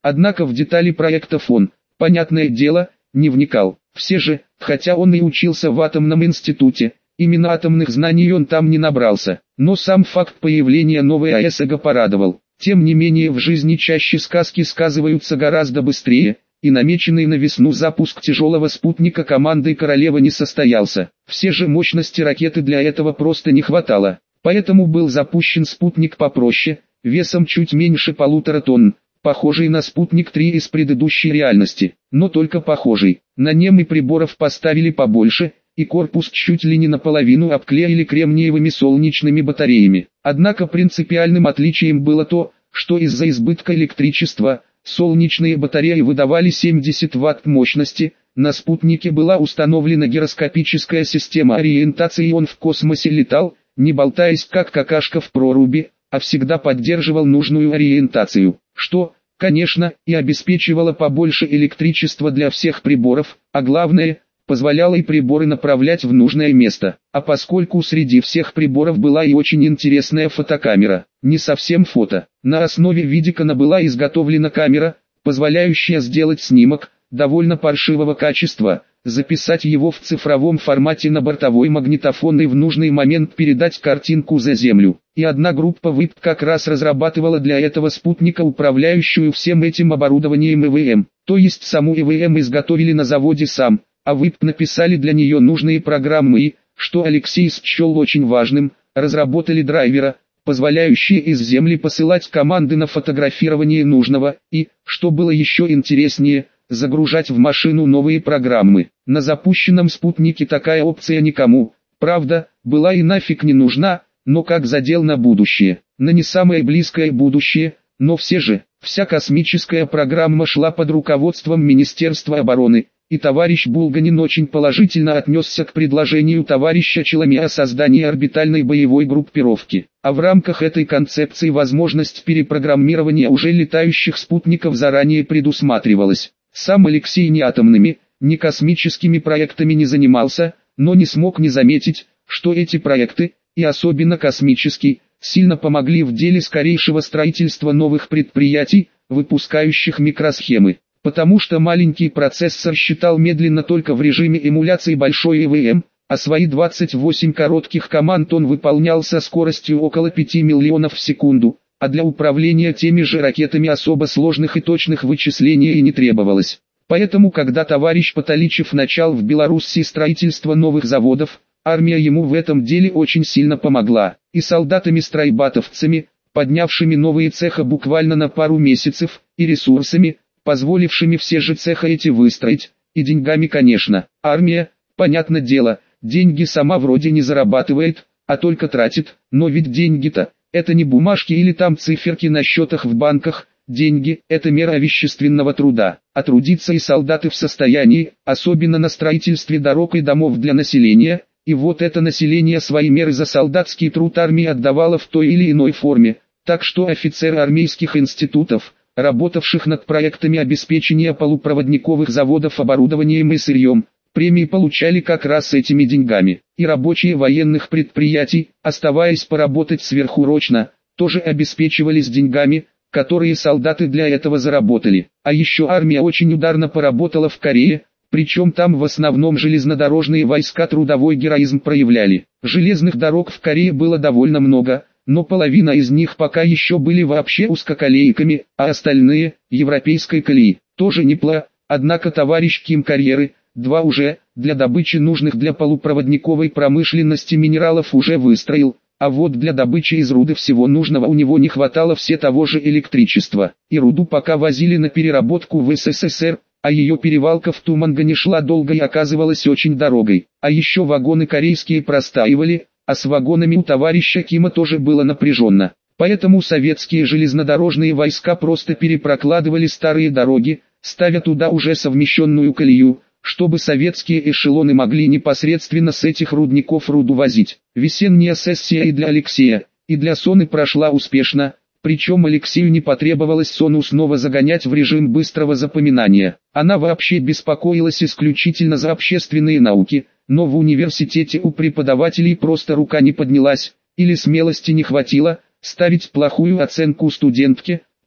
Однако в детали проектов он, понятное дело, не вникал. Все же, хотя он и учился в атомном институте, именно атомных знаний он там не набрался. Но сам факт появления новой АЭС его порадовал. Тем не менее в жизни чаще сказки сказываются гораздо быстрее, и намеченный на весну запуск тяжелого спутника командой «Королева» не состоялся. Все же мощности ракеты для этого просто не хватало. Поэтому был запущен спутник попроще, весом чуть меньше 1,5 тонн, похожий на спутник-3 из предыдущей реальности, но только похожий. На нем и приборов поставили побольше, и корпус чуть ли не наполовину обклеили кремниевыми солнечными батареями. Однако принципиальным отличием было то, что из-за избытка электричества, солнечные батареи выдавали 70 Вт мощности, на спутнике была установлена гироскопическая система ориентации, и он в космосе летал, не болтаясь как какашка в проруби, а всегда поддерживал нужную ориентацию, что, конечно, и обеспечивало побольше электричества для всех приборов, а главное, позволяло и приборы направлять в нужное место. А поскольку среди всех приборов была и очень интересная фотокамера, не совсем фото, на основе видикона была изготовлена камера, позволяющая сделать снимок, довольно паршивого качества, записать его в цифровом формате на бортовой магнитофон и в нужный момент передать картинку за Землю. И одна группа ВИП как раз разрабатывала для этого спутника управляющую всем этим оборудованием ИВМ, то есть саму ИВМ изготовили на заводе сам, а ВИП написали для нее нужные программы и, что Алексей счел очень важным, разработали драйвера, позволяющие из Земли посылать команды на фотографирование нужного, и, что было еще интереснее, загружать в машину новые программы. На запущенном спутнике такая опция никому, правда, была и нафиг не нужна, но как задел на будущее. На не самое близкое будущее, но все же, вся космическая программа шла под руководством Министерства обороны, и товарищ Булганин очень положительно отнесся к предложению товарища Челами о создании орбитальной боевой группировки. А в рамках этой концепции возможность перепрограммирования уже летающих спутников заранее предусматривалась. Сам Алексей ни атомными, ни космическими проектами не занимался, но не смог не заметить, что эти проекты, и особенно космический, сильно помогли в деле скорейшего строительства новых предприятий, выпускающих микросхемы. Потому что маленький процессор считал медленно только в режиме эмуляции большой ИВМ, а свои 28 коротких команд он выполнял со скоростью около 5 миллионов в секунду, а для управления теми же ракетами особо сложных и точных вычислений и не требовалось. Поэтому когда товарищ Потоличев начал в Белоруссии строительство новых заводов, армия ему в этом деле очень сильно помогла, и солдатами-стройбатовцами, поднявшими новые цеха буквально на пару месяцев, и ресурсами, позволившими все же цеха эти выстроить, и деньгами, конечно. Армия, понятное дело, деньги сама вроде не зарабатывает, а только тратит, но ведь деньги-то, это не бумажки или там циферки на счетах в банках, деньги – это мера овещественного труда, а трудиться и солдаты в состоянии, особенно на строительстве дорог и домов для населения, и вот это население свои меры за солдатский труд армии отдавало в той или иной форме, так что офицеры армейских институтов, работавших над проектами обеспечения полупроводниковых заводов оборудованием и сырьем, премии получали как раз этими деньгами. И рабочие военных предприятий, оставаясь поработать сверхурочно, тоже обеспечивались деньгами, которые солдаты для этого заработали. А еще армия очень ударно поработала в Корее, причем там в основном железнодорожные войска трудовой героизм проявляли. Железных дорог в Корее было довольно много, но половина из них пока еще были вообще узкоколейками, а остальные – европейской колеи. Тоже неплохо, однако товарищ Ким карьеры, 2 уже, для добычи нужных для полупроводниковой промышленности минералов уже выстроил, а вот для добычи из руды всего нужного у него не хватало все того же электричества. И руду пока возили на переработку в СССР, а ее перевалка в Тумангане шла долго и оказывалась очень дорогой. А еще вагоны корейские простаивали, а с вагонами у товарища Кима тоже было напряженно. Поэтому советские железнодорожные войска просто перепрокладывали старые дороги, ставя туда уже совмещенную колею, чтобы советские эшелоны могли непосредственно с этих рудников руду возить. Весенняя сессия и для Алексея, и для Соны прошла успешно, причем Алексею не потребовалось Сону снова загонять в режим быстрого запоминания. Она вообще беспокоилась исключительно за общественные науки, но в университете у преподавателей просто рука не поднялась, или смелости не хватило, ставить плохую оценку студентке,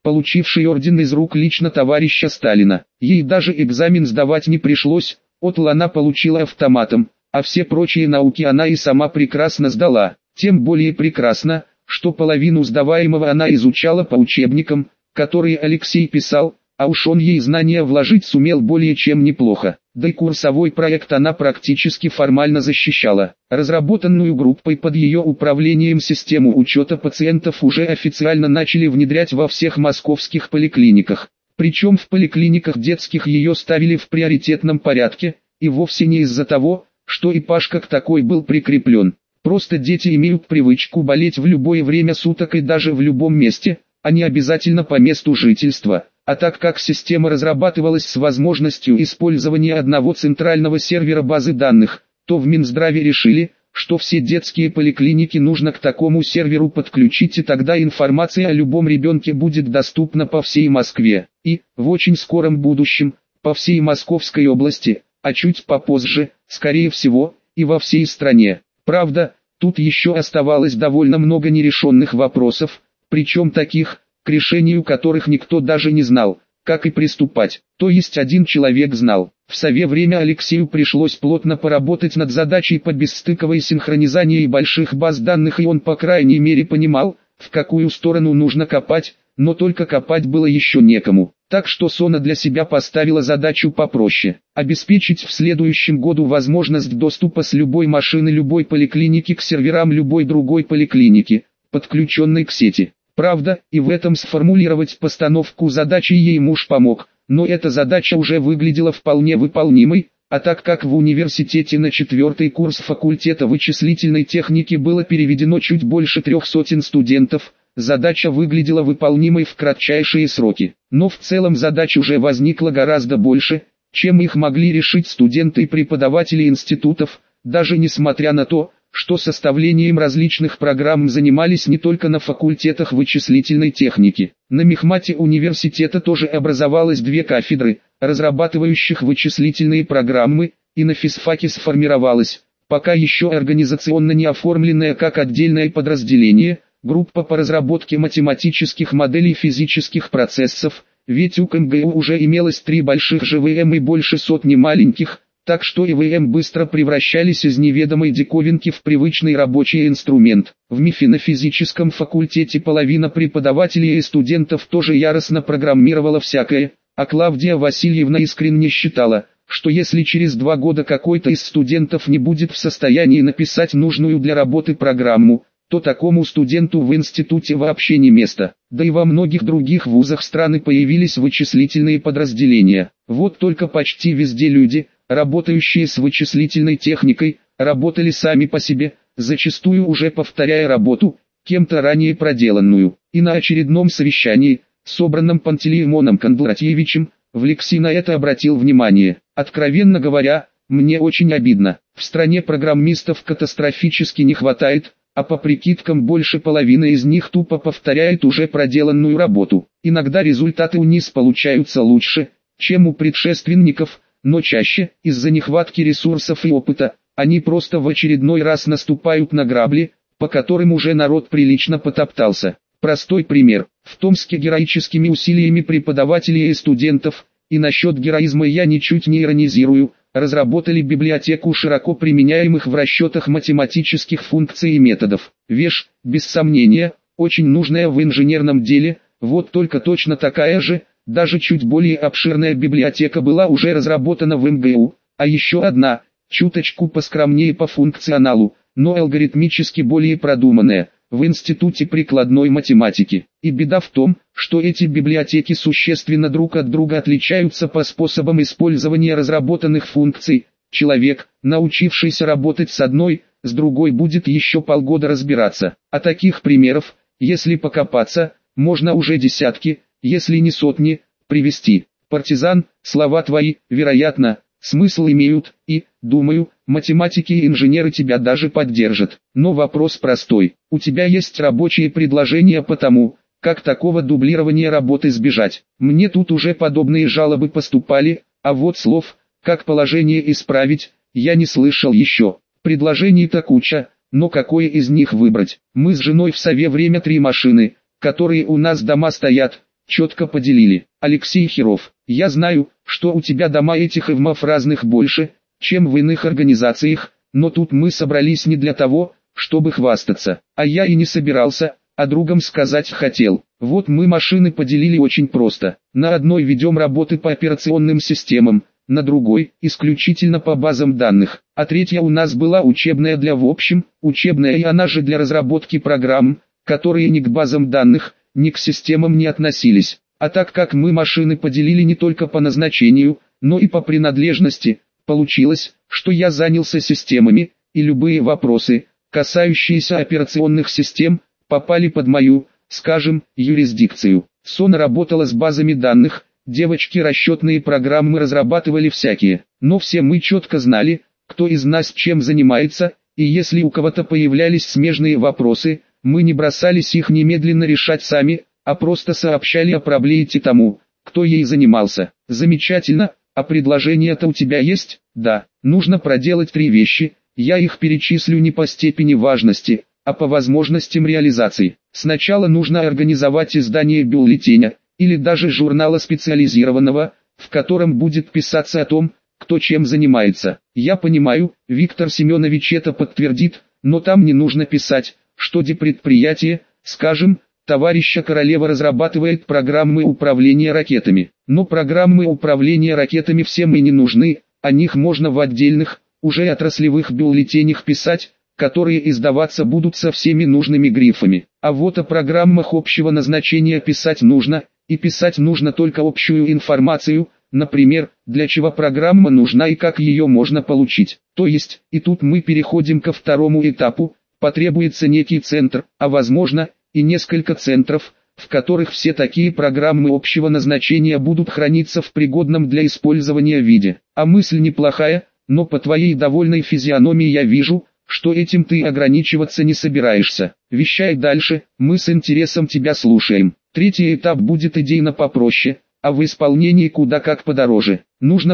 получившей орден из рук лично товарища Сталина. Ей даже экзамен сдавать не пришлось, отл она получила автоматом, а все прочие науки она и сама прекрасно сдала. Тем более прекрасно, что половину сдаваемого она изучала по учебникам, которые Алексей писал, а уж он ей знания вложить сумел более чем неплохо. Да и курсовой проект она практически формально защищала. Разработанную группой под ее управлением систему учета пациентов уже официально начали внедрять во всех московских поликлиниках. Причем в поликлиниках детских ее ставили в приоритетном порядке, и вовсе не из-за того, что ИПАШ как такой был прикреплен. Просто дети имеют привычку болеть в любое время суток и даже в любом месте, а не обязательно по месту жительства. А так как система разрабатывалась с возможностью использования одного центрального сервера базы данных, то в Минздраве решили, что все детские поликлиники нужно к такому серверу подключить, и тогда информация о любом ребенке будет доступна по всей Москве. И, в очень скором будущем, по всей Московской области, а чуть попозже, скорее всего, и во всей стране. Правда, тут еще оставалось довольно много нерешенных вопросов, причем таких, к решению которых никто даже не знал, как и приступать. То есть один человек знал. В свое время Алексею пришлось плотно поработать над задачей по бесстыковой синхронизации больших баз данных, и он по крайней мере понимал, в какую сторону нужно копать, но только копать было еще некому. Так что Сона для себя поставила задачу попроще – обеспечить в следующем году возможность доступа с любой машины любой поликлиники к серверам любой другой поликлиники, подключенной к сети. Правда, и в этом сформулировать постановку задачи ей муж помог, но эта задача уже выглядела вполне выполнимой, а так как в университете на 4-й курс факультета вычислительной техники было переведено чуть больше 300 студентов, задача выглядела выполнимой в кратчайшие сроки. Но в целом задач уже возникло гораздо больше, чем их могли решить студенты и преподаватели институтов, даже несмотря на то, что составлением различных программ занимались не только на факультетах вычислительной техники. На мехмате университета тоже образовалось 2 кафедры, разрабатывающих вычислительные программы, и на физфаке сформировалась, пока еще организационно не оформленная как отдельное подразделение, группа по разработке математических моделей физических процессов, ведь у КМГУ уже имелось 3 больших ЖВМ и больше сотни маленьких, так что ИВМ быстро превращались из неведомой диковинки в привычный рабочий инструмент. В МИФе на физическом факультете половина преподавателей и студентов тоже яростно программировала всякое, а Клавдия Васильевна искренне считала, что если через 2 года какой-то из студентов не будет в состоянии написать нужную для работы программу, то такому студенту в институте вообще не место. Да и во многих других вузах страны появились вычислительные подразделения. Вот только почти везде люди, работающие с вычислительной техникой, работали сами по себе, зачастую уже повторяя работу, кем-то ранее проделанную. И на очередном совещании, собранном Пантелеймоном Кондратьевичем, Влекси на это обратил внимание. Откровенно говоря, мне очень обидно. В стране программистов катастрофически не хватает, а по прикидкам больше половины из них тупо повторяет уже проделанную работу. Иногда результаты у НИС получаются лучше, чем у предшественников, но чаще, из-за нехватки ресурсов и опыта, они просто в очередной раз наступают на грабли, по которым уже народ прилично потоптался. Простой пример. В Томске героическими усилиями преподавателей и студентов, и насчет героизма я ничуть не иронизирую, разработали библиотеку широко применяемых в расчетах математических функций и методов. Вещь, без сомнения, очень нужная в инженерном деле, вот только точно такая же, даже чуть более обширная библиотека была уже разработана в МГУ, а еще одна, чуточку поскромнее по функционалу, но алгоритмически более продуманная, в Институте прикладной математики. И беда в том, что эти библиотеки существенно друг от друга отличаются по способам использования разработанных функций. Человек, научившийся работать с одной, с другой будет еще полгода разбираться. А таких примеров, если покопаться, можно уже десятки, если не сотни, привести. Партизан, слова твои, вероятно, смысл имеют, и, думаю, математики и инженеры тебя даже поддержат. Но вопрос простой. У тебя есть рабочие предложения по тому, как такого дублирования работы избежать. Мне тут уже подобные жалобы поступали, а вот слов, как положение исправить, я не слышал еще. Предложений-то куча, но какое из них выбрать? Мы с женой в сове время 3 машины, которые у нас дома стоят, четко поделили. Алексей Херов, я знаю, что у тебя дома этих ИВМов разных больше, чем в иных организациях, но тут мы собрались не для того, чтобы хвастаться. А я и не собирался, а другом сказать хотел. Вот мы машины поделили очень просто. На одной ведем работы по операционным системам, на другой – исключительно по базам данных, а третья у нас была учебная для в общем, учебная и она же для разработки программ, которые ни к базам данных, ни к системам не относились. А так как мы машины поделили не только по назначению, но и по принадлежности, получилось, что я занялся системами, и любые вопросы, касающиеся операционных систем, попали под мою, скажем, юрисдикцию. Сона работала с базами данных, девочки расчетные программы разрабатывали всякие, но все мы четко знали, кто из нас чем занимается, и если у кого-то появлялись смежные вопросы, мы не бросались их немедленно решать сами, а просто сообщали о проблеме тому, кто ей занимался. Замечательно, а предложение-то у тебя есть? Да, нужно проделать 3 вещи, я их перечислю не по степени важности, а по возможностям реализации. Сначала нужно организовать издание бюллетеня, или даже журнала специализированного, в котором будет писаться о том, кто чем занимается. Я понимаю, Виктор Семенович это подтвердит, но там не нужно писать, что предприятие, скажем, товарища Королева разрабатывает программы управления ракетами. Но программы управления ракетами всем и не нужны, о них можно в отдельных, уже отраслевых бюллетенях писать, которые издаваться будут со всеми нужными грифами. А вот о программах общего назначения писать нужно, и писать нужно только общую информацию, например, для чего программа нужна и как ее можно получить. То есть, и тут мы переходим ко второму этапу, потребуется некий центр, а возможно, и несколько центров, в которых все такие программы общего назначения будут храниться в пригодном для использования виде. А мысль неплохая, но по твоей довольной физиономии я вижу, что этим ты ограничиваться не собираешься. Вещай дальше, мы с интересом тебя слушаем. Третий этап будет идейно попроще, а в исполнении куда как подороже. Нужно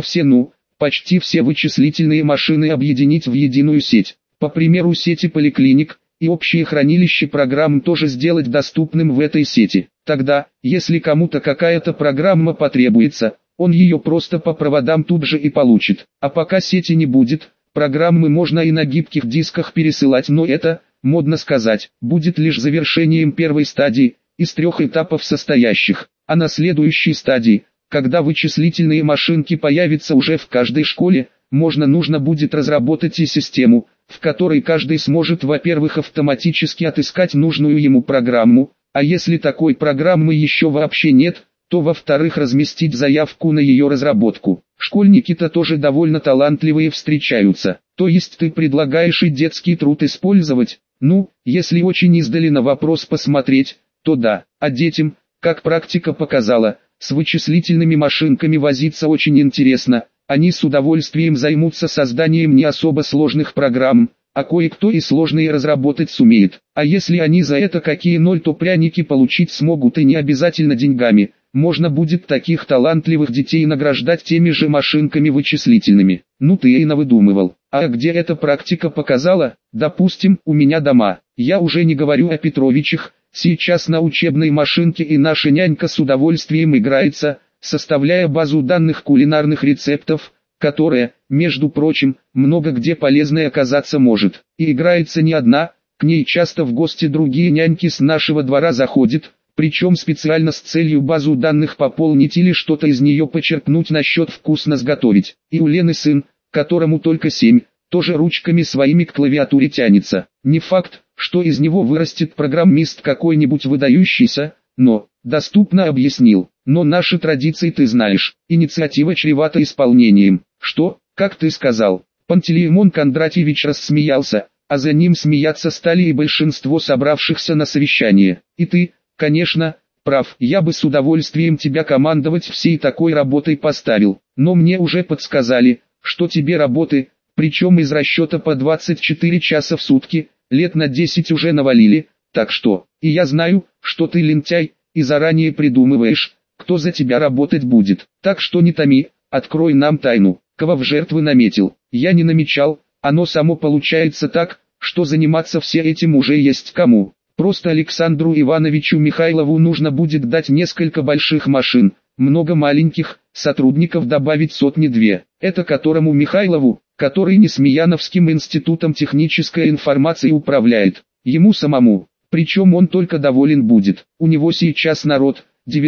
почти все вычислительные машины объединить в единую сеть. По примеру сети поликлиник, и общее хранилище программ тоже сделать доступным в этой сети. Тогда, если кому-то какая-то программа потребуется, он ее просто по проводам тут же и получит. А пока сети не будет, программы можно и на гибких дисках пересылать, но это, модно сказать, будет лишь завершением первой стадии, из 3 этапов состоящих. А на следующей стадии, когда вычислительные машинки появятся уже в каждой школе, нужно будет разработать и систему, в которой каждый сможет, во-первых, автоматически отыскать нужную ему программу, а если такой программы еще вообще нет, то во-вторых разместить заявку на ее разработку. Школьники-то тоже довольно талантливые встречаются. То есть ты предлагаешь и детский труд использовать? Ну, если очень издали на вопрос посмотреть, то да. А детям, как практика показала, с вычислительными машинками возиться очень интересно. Они с удовольствием займутся созданием не особо сложных программ, а кое-кто и сложные разработать сумеет. А если они за это какие-нибудь то пряники получить смогут и не обязательно деньгами, можно будет таких талантливых детей награждать теми же машинками вычислительными. Ну ты и навыдумывал. А где эта практика показала? Допустим, у меня дома. Я уже не говорю о Петровичах, сейчас на учебной машинке и наша нянька с удовольствием играется, составляя базу данных кулинарных рецептов, которая, между прочим, много где полезной оказаться может. И играется не одна, к ней часто в гости другие няньки с нашего двора заходят, причем специально с целью базу данных пополнить или что-то из нее почерпнуть насчет вкусно сготовить. И у Лены сын, которому только 7, тоже ручками своими к клавиатуре тянется. Не факт, что из него вырастет программист какой-нибудь выдающийся, но, доступно объяснил. Но наши традиции ты знаешь, инициатива чревата исполнением. Что, как ты сказал? Пантелеймон Кондратьевич рассмеялся, а за ним смеяться стали и большинство собравшихся на совещание. И ты, конечно, прав, я бы с удовольствием тебя командовать всей такой работой поставил. Но мне уже подсказали, что тебе работы, причем из расчета по 24 часа в сутки, лет на 10 уже навалили, так что, и я знаю, что ты лентяй, и заранее придумываешь, кто за тебя работать будет. Так что не томи, открой нам тайну. Кого в жертвы наметил? Я не намечал, оно само получается так, что заниматься все этим уже есть кому. Просто Александру Ивановичу Михайлову нужно будет дать несколько больших машин, много маленьких, сотрудников добавить сотни-две. Это которому Михайлову, который Несмеяновским институтом технической информации управляет, ему самому. Причем он только доволен будет. У него сейчас народ,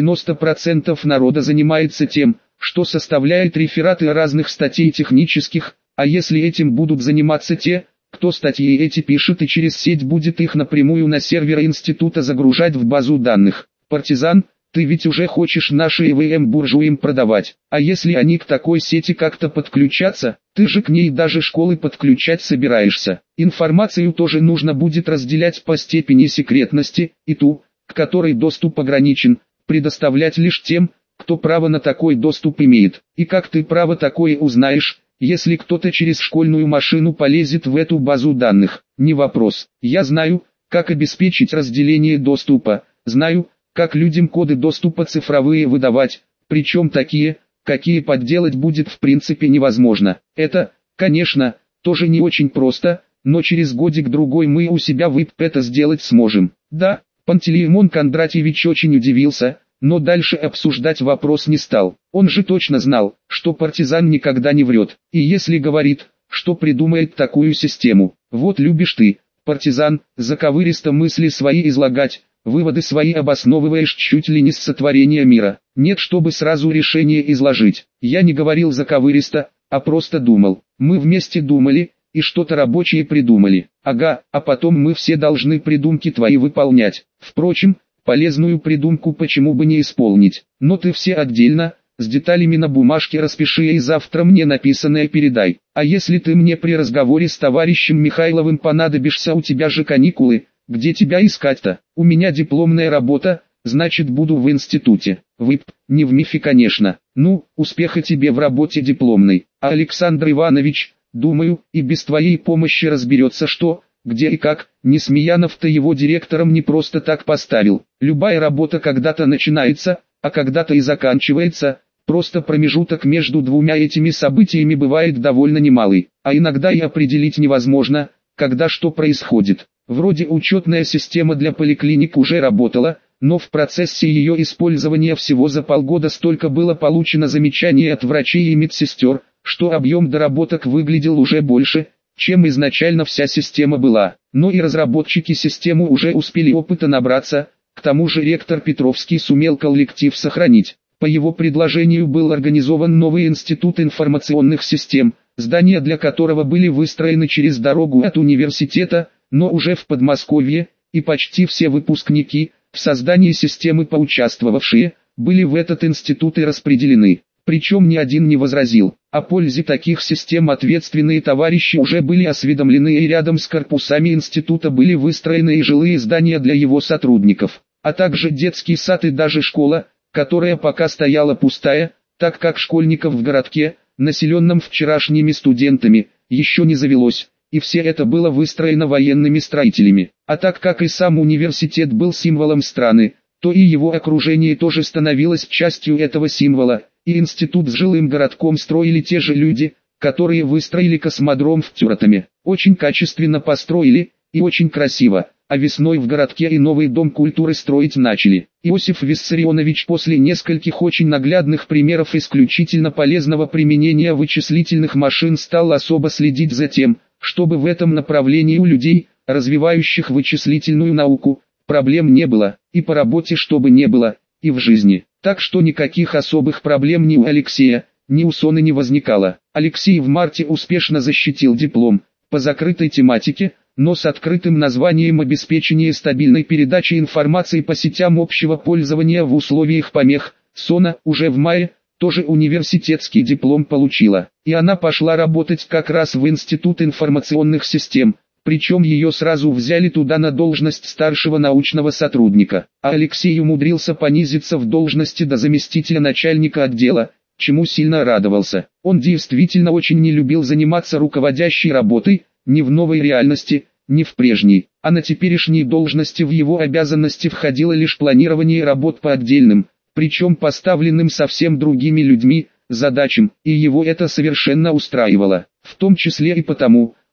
90% народа занимается тем, что составляет рефераты разных статей технических, а если этим будут заниматься те, кто статьи эти пишет и через сеть будет их напрямую на серверы института загружать в базу данных. Партизан, ты ведь уже хочешь наши ЭВМ буржуям продавать, а если они к такой сети как-то подключатся, ты же к ней даже школы подключать собираешься. Информацию тоже нужно будет разделять по степени секретности, и ту, к которой доступ ограничен, предоставлять лишь тем, кто право на такой доступ имеет. И как ты право такое узнаешь, если кто-то через школьную машину полезет в эту базу данных? Не вопрос. Я знаю, как обеспечить разделение доступа, знаю, как людям коды доступа цифровые выдавать, причем такие, какие подделать будет в принципе невозможно. Это, конечно, тоже не очень просто, но через годик-другой мы у себя в ИП это сделать сможем. Да, Пантелеймон Кондратьевич очень удивился, но дальше обсуждать вопрос не стал. Он же точно знал, что партизан никогда не врет, и если говорит, что придумает такую систему. Вот любишь ты, партизан, заковыристо мысли свои излагать, выводы свои обосновываешь чуть ли не с сотворения мира. Нет, чтобы сразу решение изложить. Я не говорил заковыристо, а просто думал. Мы вместе думали, и что-то рабочие придумали. Ага, а потом мы все должны придумки твои выполнять. Впрочем, полезную придумку почему бы не исполнить. Но ты все отдельно, с деталями на бумажке распиши и завтра мне написанное передай. А если ты мне при разговоре с товарищем Михайловым понадобишься, у тебя же каникулы, где тебя искать-то? У меня дипломная работа, значит буду в институте. В ИП, не в МИФе, конечно. Ну, успеха тебе в работе дипломной. А Александр Иванович, думаю, и без твоей помощи разберется, что, где и как. Несмеянов-то его директором не просто так поставил. Любая работа когда-то начинается, а когда-то и заканчивается. Просто промежуток между двумя этими событиями бывает довольно немалый. А иногда и определить невозможно, когда что происходит. Вроде учетная система для поликлиник уже работала, но в процессе ее использования всего за полгода столько было получено замечаний от врачей и медсестер, что объем доработок выглядел уже больше, чем изначально вся система была. Но и разработчики системы уже успели опыта набраться, к тому же ректор Петровский сумел коллектив сохранить. По его предложению был организован новый институт информационных систем, здания для которого были выстроены через дорогу от университета, но уже в Подмосковье, и почти все выпускники, в создании системы поучаствовавшие, были в этот институт и распределены. Причем ни один не возразил. О пользе таких систем ответственные товарищи уже были осведомлены, и рядом с корпусами института были выстроены и жилые здания для его сотрудников, а также детский сад и даже школа, которая пока стояла пустая, так как школьников в городке, населенном вчерашними студентами, еще не завелось, и все это было выстроено военными строителями. А так как и сам университет был символом страны, то и его окружение тоже становилось частью этого символа, и институт с жилым городком строили те же люди, которые выстроили космодром в Тюратаме. Очень качественно построили, и очень красиво, а весной в городке и новый дом культуры строить начали. Иосиф Виссарионович после нескольких очень наглядных примеров исключительно полезного применения вычислительных машин стал особо следить за тем, чтобы в этом направлении у людей, развивающих вычислительную науку, проблем не было, и по работе чтобы не было, и в жизни. Так что никаких особых проблем ни у Алексея, ни у Соны не возникало. Алексей в марте успешно защитил диплом по закрытой тематике, но с открытым названием «Обеспечение стабильной передачи информации по сетям общего пользования в условиях помех». Сона уже в мае тоже университетский диплом получила, и она пошла работать как раз в Институт информационных систем, причем ее сразу взяли туда на должность старшего научного сотрудника, а Алексей умудрился понизиться в должности до заместителя начальника отдела, чему сильно радовался. Он действительно очень не любил заниматься руководящей работой, ни в новой реальности, ни в прежней, а на теперешней должности в его обязанности входило лишь планирование работ по отдельным, причем поставленным совсем другими людьми, задачам, и его это совершенно устраивало, в том числе и потому,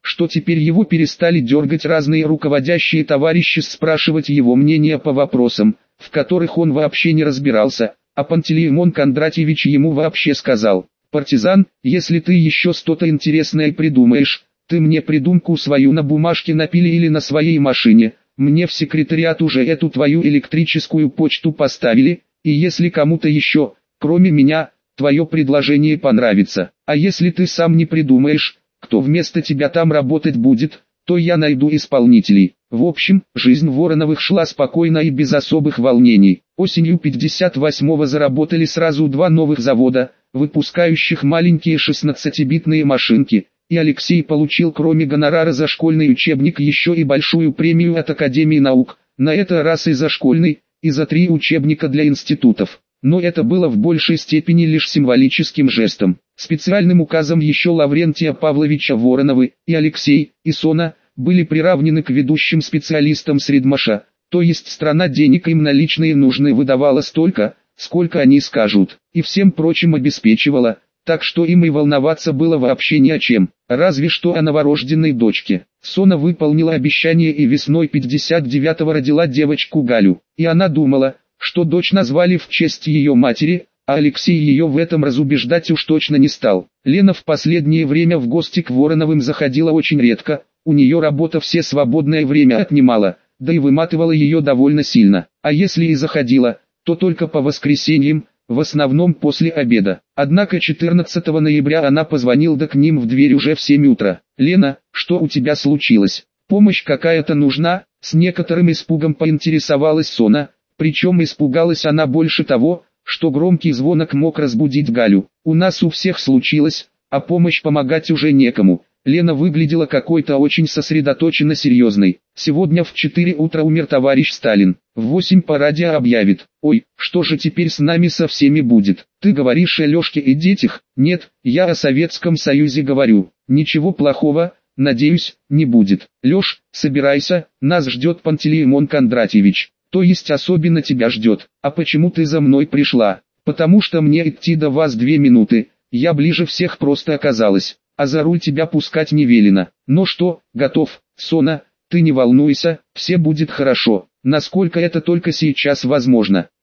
что теперь его перестали дергать разные руководящие товарищи спрашивать его мнение по вопросам, в которых он вообще не разбирался, а Пантелеимон Кондратьевич ему вообще сказал: «Партизан, если ты еще что-то интересное придумаешь, ты мне придумку свою на бумажке напили или на своей машине, мне в секретариат уже эту твою электрическую почту поставили, и если кому-то еще, кроме меня, твое предложение понравится, а если ты сам не придумаешь, кто вместо тебя там работать будет, то я найду исполнителей». В общем, жизнь Вороновых шла спокойно и без особых волнений. Осенью 58-го заработали сразу два новых завода, выпускающих маленькие 16-битные машинки, и Алексей получил кроме гонорара за школьный учебник еще и большую премию от Академии наук, на этот раз и за школьный, и за 3 учебника для институтов. Но это было в большей степени лишь символическим жестом. Специальным указом еще Лаврентия Павловича Вороновы и Алексей, и Сона, были приравнены к ведущим специалистам Средмаша, то есть страна денег им наличные нужны выдавала столько, сколько они скажут, и всем прочим обеспечивала, так что им и волноваться было вообще ни о чем, разве что о новорожденной дочке. Сона выполнила обещание и весной 59-го родила девочку Галю, и она думала, что дочь назвали в честь ее матери, а Алексей ее в этом разубеждать уж точно не стал. Лена в последнее время в гости к Вороновым заходила очень редко, у нее работа все свободное время отнимала, да и выматывала ее довольно сильно, а если и заходила, то только по воскресеньям, в основном после обеда. Однако 14 ноября она позвонила к ним в дверь уже в 7 утра. «Лена, что у тебя случилось? Помощь какая-то нужна?» С некоторым испугом поинтересовалась Сона, причем испугалась она больше того, что громкий звонок мог разбудить Галю. «У нас у всех случилось, а помощь помогать уже некому». Лена выглядела какой-то очень сосредоточенно серьезной. «Сегодня в 4 утра умер товарищ Сталин. В 8 по радио объявит. Ой, что же теперь с нами со всеми будет? Ты говоришь о Лешке и детях?» «Нет, я о Советском Союзе говорю. Ничего плохого, надеюсь, не будет. Леш, собирайся, нас ждет Пантелеимон Кондратьевич. То есть особенно тебя ждет. А почему ты за мной пришла?» «Потому что мне идти до вас 2 минуты, я ближе всех просто оказалась. А за руль тебя пускать не велено. Но что, готов, Сона, ты не волнуйся, все будет хорошо, насколько это только сейчас возможно».